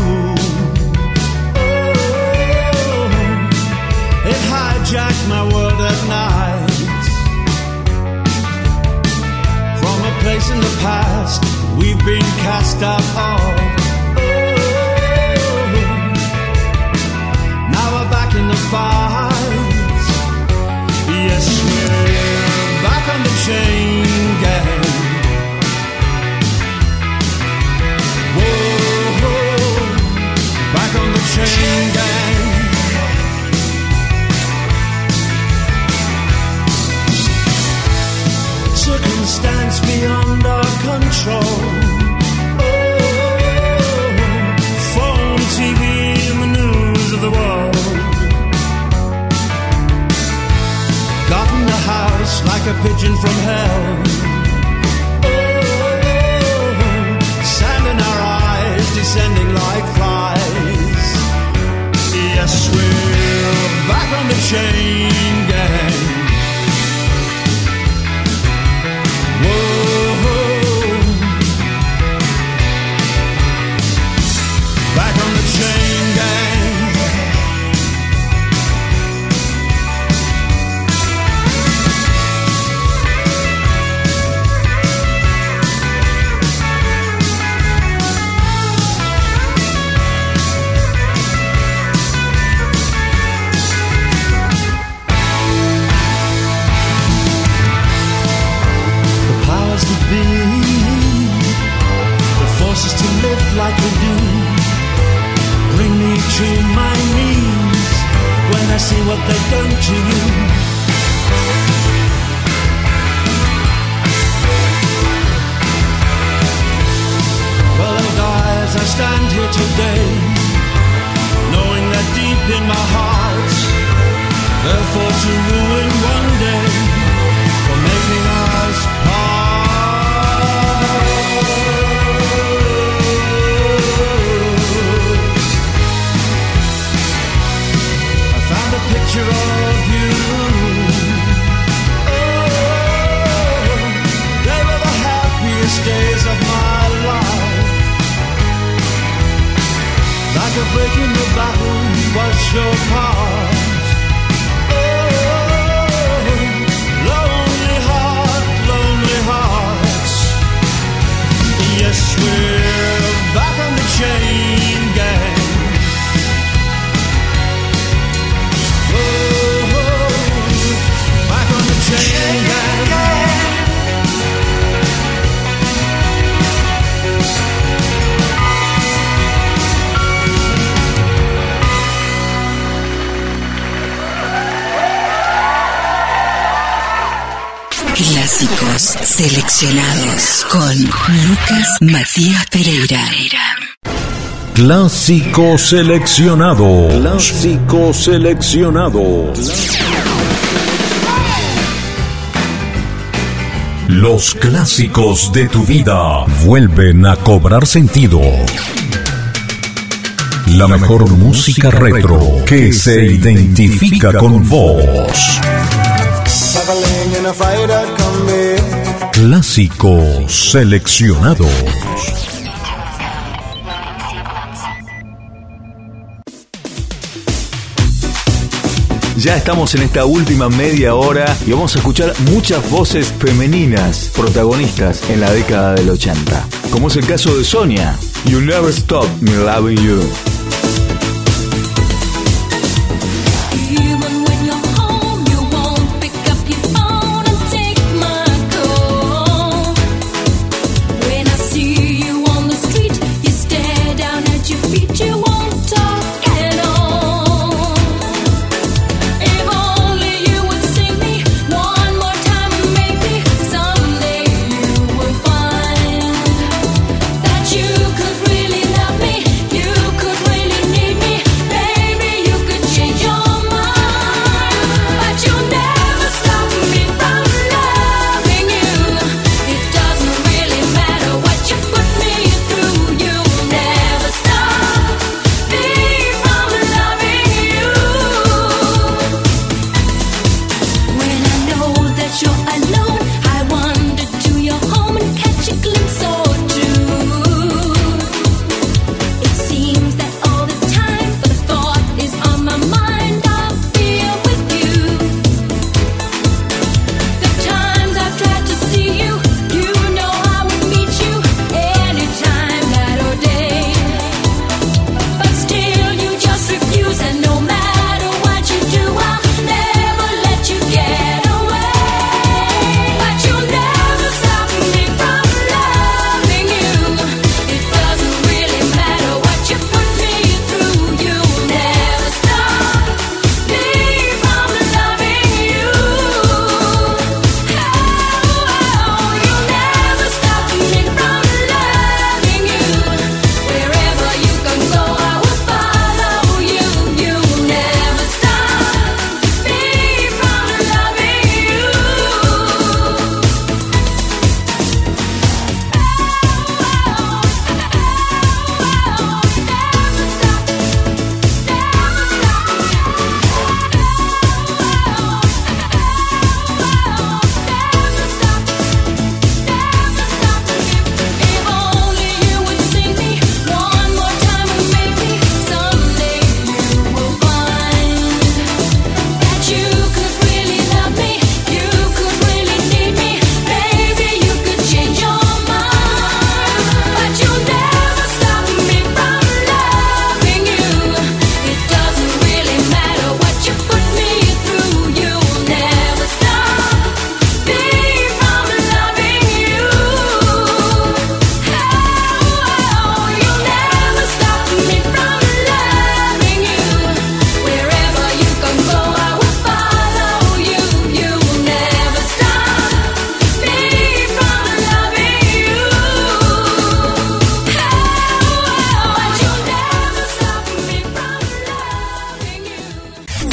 Speaker 3: Oh, it hijacked my world at night. From a place in the past we've been cast out of. Oh, now we're back in the fight. Yes, we're back on the chain gang.
Speaker 10: back on the chain gang. Circumstance beyond our control. Oh, phone, T V, and the news of the world. Got in the house like a pigeon from hell. Oh, sand in our eyes, descending like flies. Yes, we're back on the chain gang. Whoa, back on the chain gang. To live like we do, bring me to my knees when I see what they've done to you. Well, oh guys, I stand here today, knowing that deep in my heart, they're for to ruin one day, for making us part. Picture of you. Oh, they were the happiest days of my life. Like a break in the battle was your part. Oh, lonely heart, lonely hearts. Yes, we're back on the chain gang. Chain gang.
Speaker 1: Clásicos seleccionados con Lucas Matías Pereira.
Speaker 2: Clásico seleccionado. Clásico seleccionado. Los clásicos de tu vida vuelven a cobrar sentido. La mejor música retro que se identifica con vos. Clásicos seleccionados.
Speaker 4: Ya estamos en esta última media hora y vamos a escuchar muchas voces femeninas protagonistas en la década del ochenta, como es el caso de Sonia, You Never Stop Me Loving You.
Speaker 5: You could really love me, you could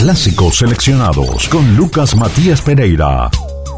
Speaker 2: Clásicos seleccionados con Lucas Matías Pereira.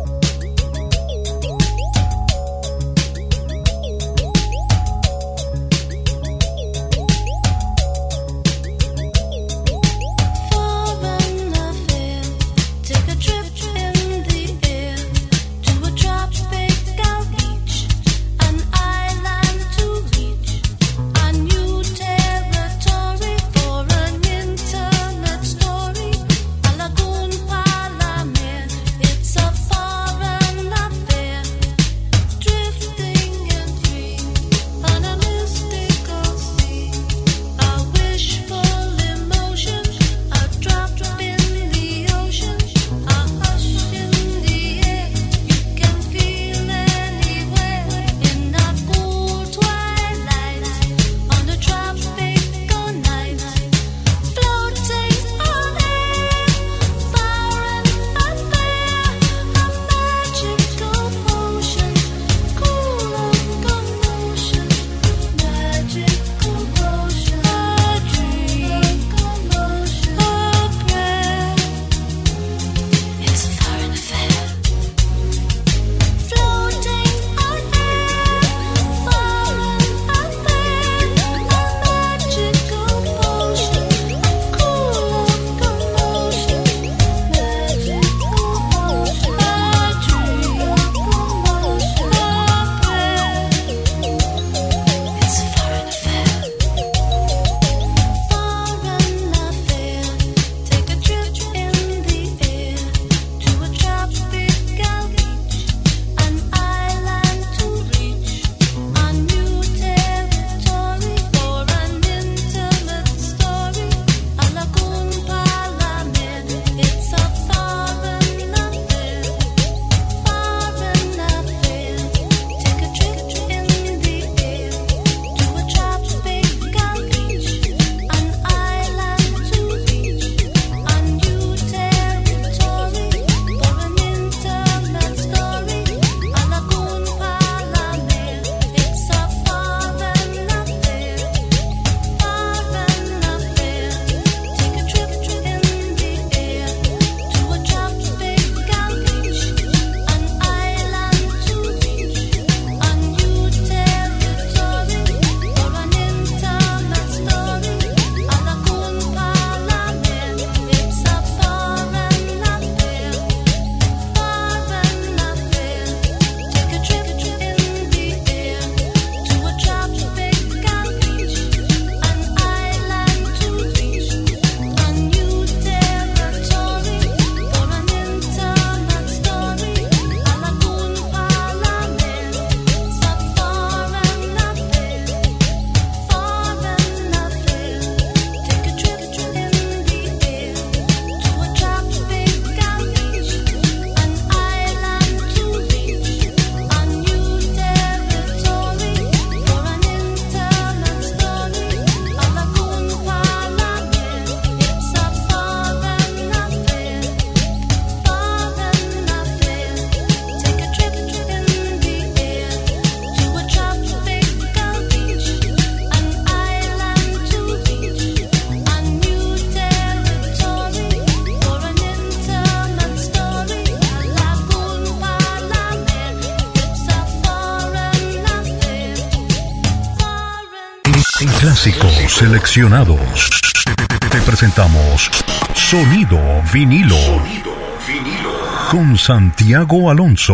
Speaker 2: Clásicos seleccionados. Te presentamos Sonido Vinilo. Sonido Vinilo. Con Santiago Alonso.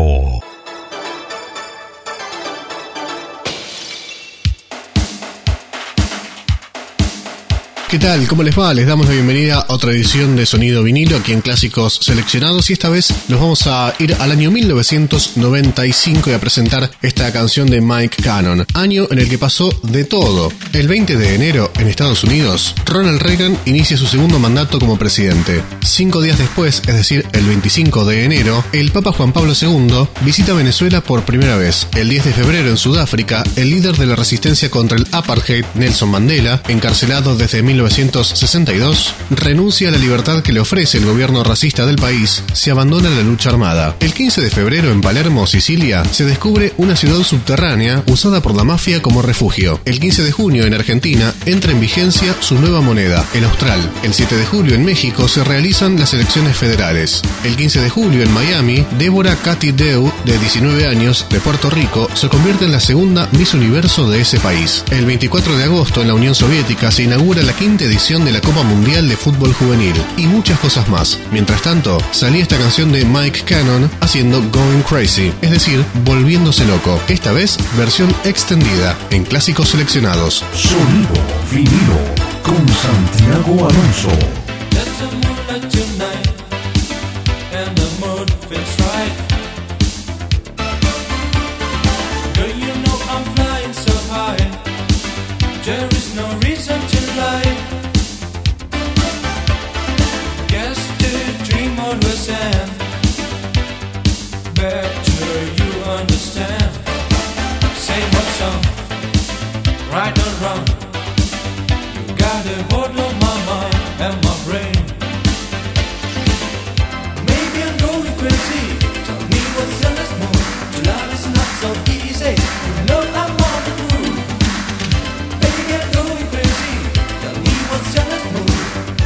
Speaker 12: ¿Qué tal? ¿Cómo les va? Les damos la bienvenida a otra edición de Sonido Vinilo aquí en Clásicos Seleccionados, y esta vez nos vamos a ir al año mil novecientos noventa y cinco y a presentar esta canción de Mike Cannon, año en el que pasó de todo. El veinte de enero, en Estados Unidos, Ronald Reagan inicia su segundo mandato como presidente. Cinco días después, es decir, el veinticinco de enero, el Papa Juan Pablo segundo visita Venezuela por primera vez. El diez de febrero, en Sudáfrica, el líder de la resistencia contra el apartheid, Nelson Mandela, encarcelado desde mil novecientos novecientos sesenta y dos, renuncia a la libertad que le ofrece el gobierno racista del país, se abandona la lucha armada. El quince de febrero en Palermo, Sicilia, se descubre una ciudad subterránea usada por la mafia como refugio. El quince de junio en Argentina entra en vigencia su nueva moneda, el austral. El siete de julio en México se realizan las elecciones federales. El quince de julio en Miami, Deborah Katy Deu, de diecinueve años, de Puerto Rico, se convierte en la segunda Miss Universo de ese país. El veinticuatro de agosto en la Unión Soviética se inaugura la quinta edición de la Copa Mundial de Fútbol Juvenil y muchas cosas más. Mientras tanto, salía esta canción de Mike Cannon haciendo Going Crazy, es decir, volviéndose loco. Esta vez, versión extendida, en clásicos seleccionados.
Speaker 2: Sonido vinilo con Santiago Alonso.
Speaker 7: There's a moonlight tonight, and the mood feels right. Girl, you know I'm flying so high. There is no reason to lie. Guess the dream always ends. Better you understand. Same old song, right or wrong. You got a hold on my mind and my brain. Maybe I'm going crazy. Tell me what's the next move. To love is not so easy. You know I'm on the groove. Maybe I'm going crazy. Tell me what's the next move.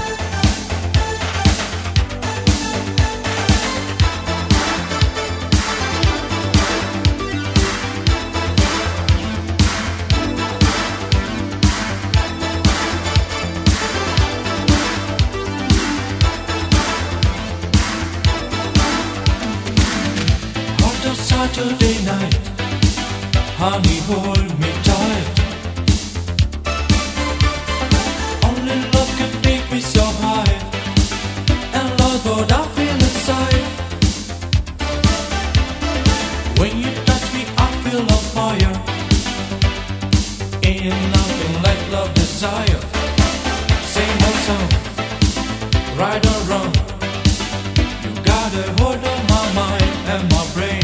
Speaker 7: Saturday night, honey, hold me tight. Only love can take me so high, and Lord, what I feel inside. When you touch me, I feel on fire. Ain't nothing like love, desire. Same old song, right or wrong. You got a hold on my mind and my brain.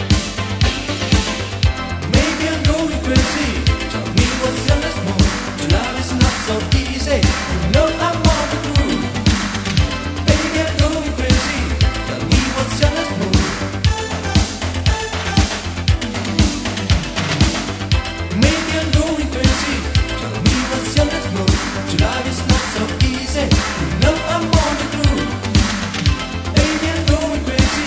Speaker 7: Crazy. Tell me what's your next move. To love is not so easy. You know I'm on the groove. Baby, I'm going crazy. Tell me what's your next move. Maybe I'm going crazy. Tell me what's your next move. To love is not so easy. You know I'm on the groove. Baby, I'm going crazy.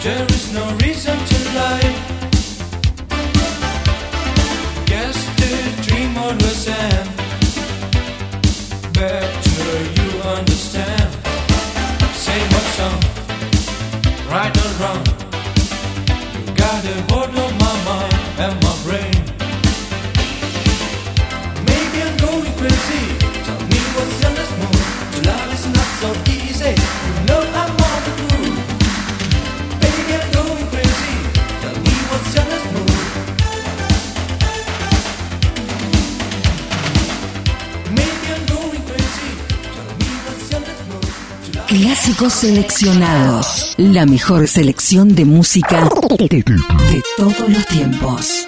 Speaker 7: There is no reason to lie. Guess the dream always ends. Better you understand. Say what's wrong, right or wrong. You got a hold of my mind and my brain. Maybe I'm going crazy. Tell me what's in this mood. To love is not so easy. You know I'm on the move. Maybe I'm going crazy. Tell me what's in this mood. Maybe I'm going crazy. Tell me what's in this mood. To love
Speaker 1: Clásicos seleccionados. La mejor selección de música de todos los tiempos.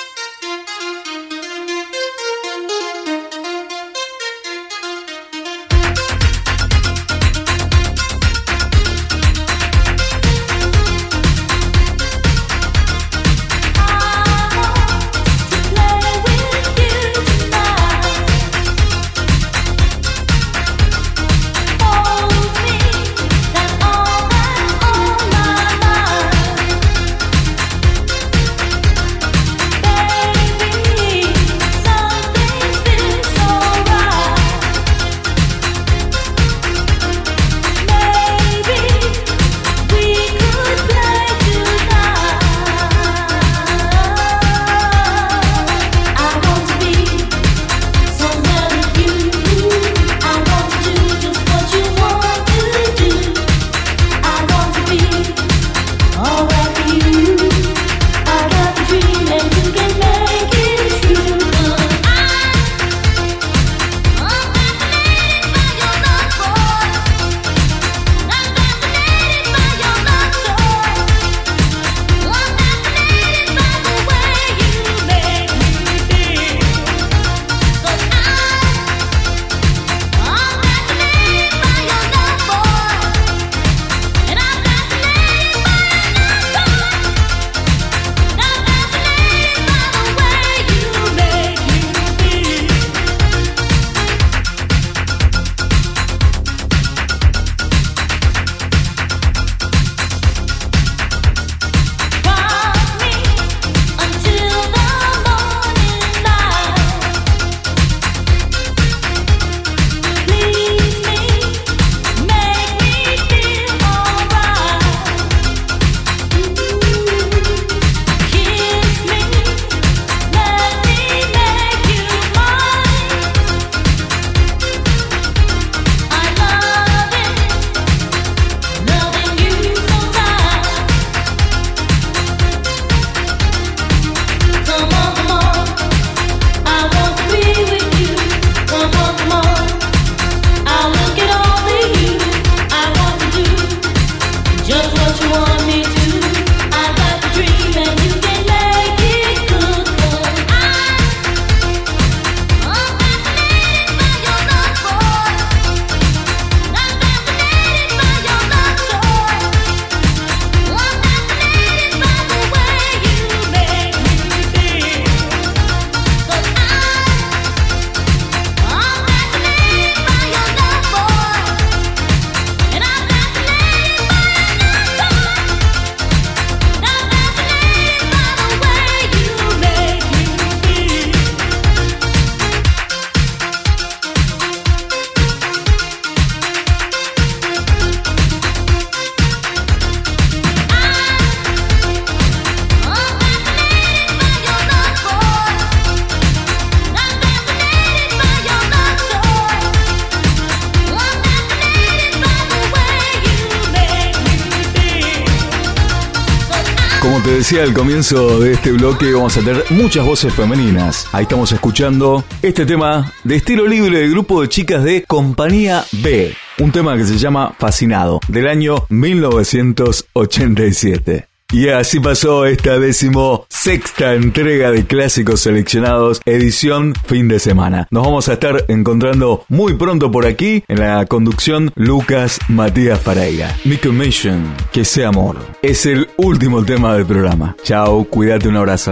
Speaker 4: Como te decía al comienzo de este bloque, vamos a tener muchas voces femeninas. Ahí estamos escuchando este tema de estilo libre del grupo de chicas de Compañía B. Un tema que se llama Fascinado, del año mil novecientos ochenta y siete. Y así pasó esta decimosexta entrega de Clásicos Seleccionados, edición fin de semana. Nos vamos a estar encontrando muy pronto por aquí, en la conducción Lucas Matías Pareira. Mickey Mission, que sea amor. Es el último tema del programa. Chao, cuídate, un abrazo.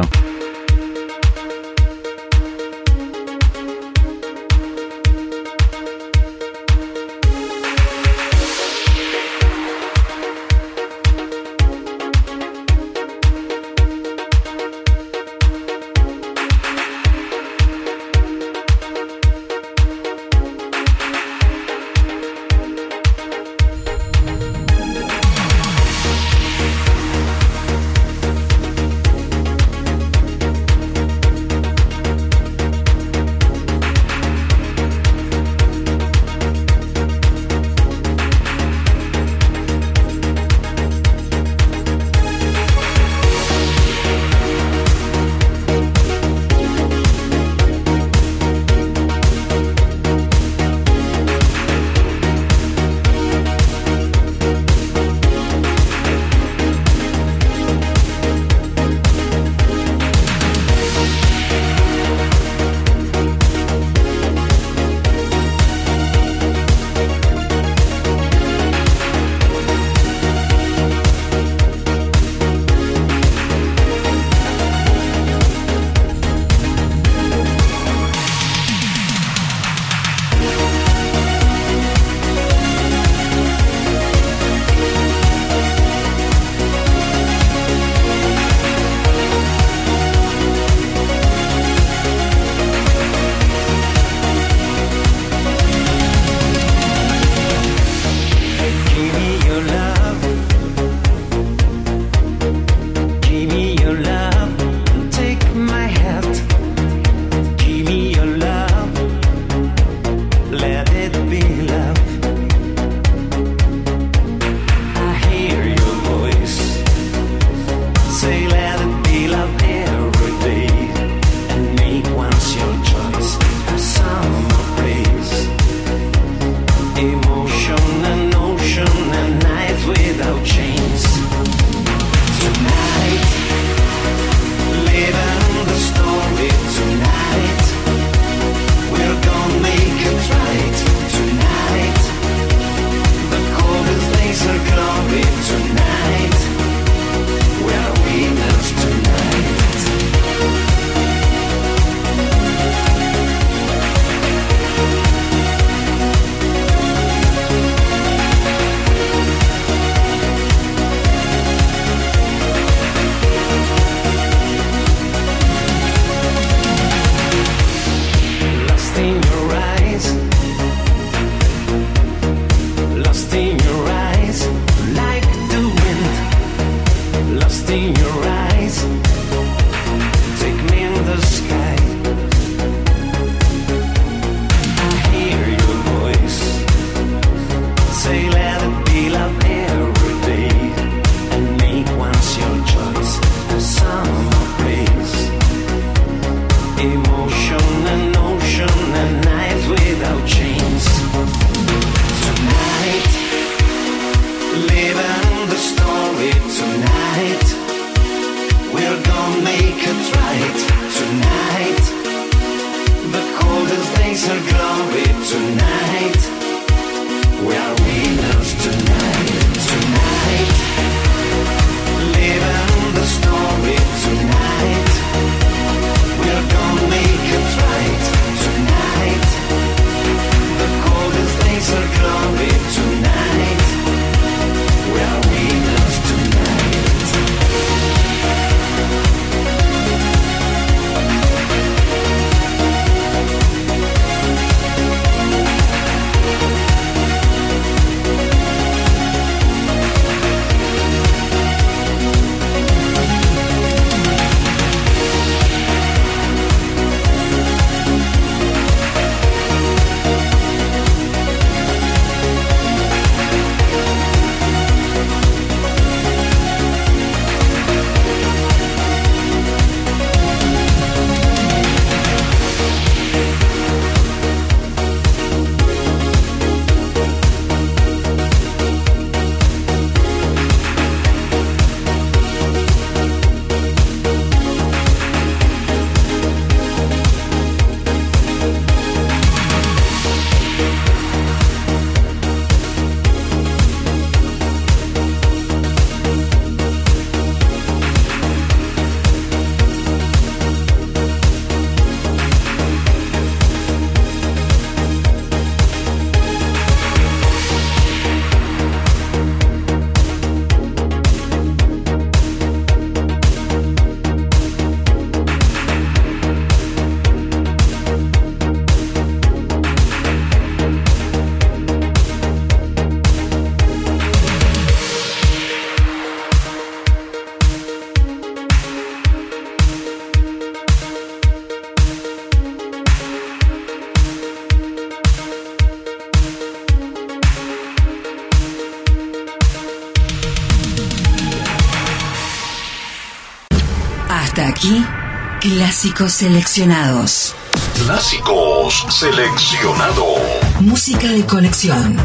Speaker 10: the story tonight. We're gonna make it right tonight. The coldest days are glory tonight. We are winners tonight, tonight. Living the story tonight. We're gonna make it right tonight. The coldest days are glory tonight. We are winners tonight.
Speaker 1: Hasta aquí, clásicos seleccionados.
Speaker 2: Clásicos seleccionados.
Speaker 1: Música de colección.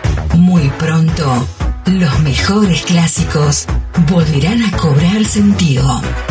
Speaker 1: Muy pronto, los mejores clásicos volverán a cobrar sentido.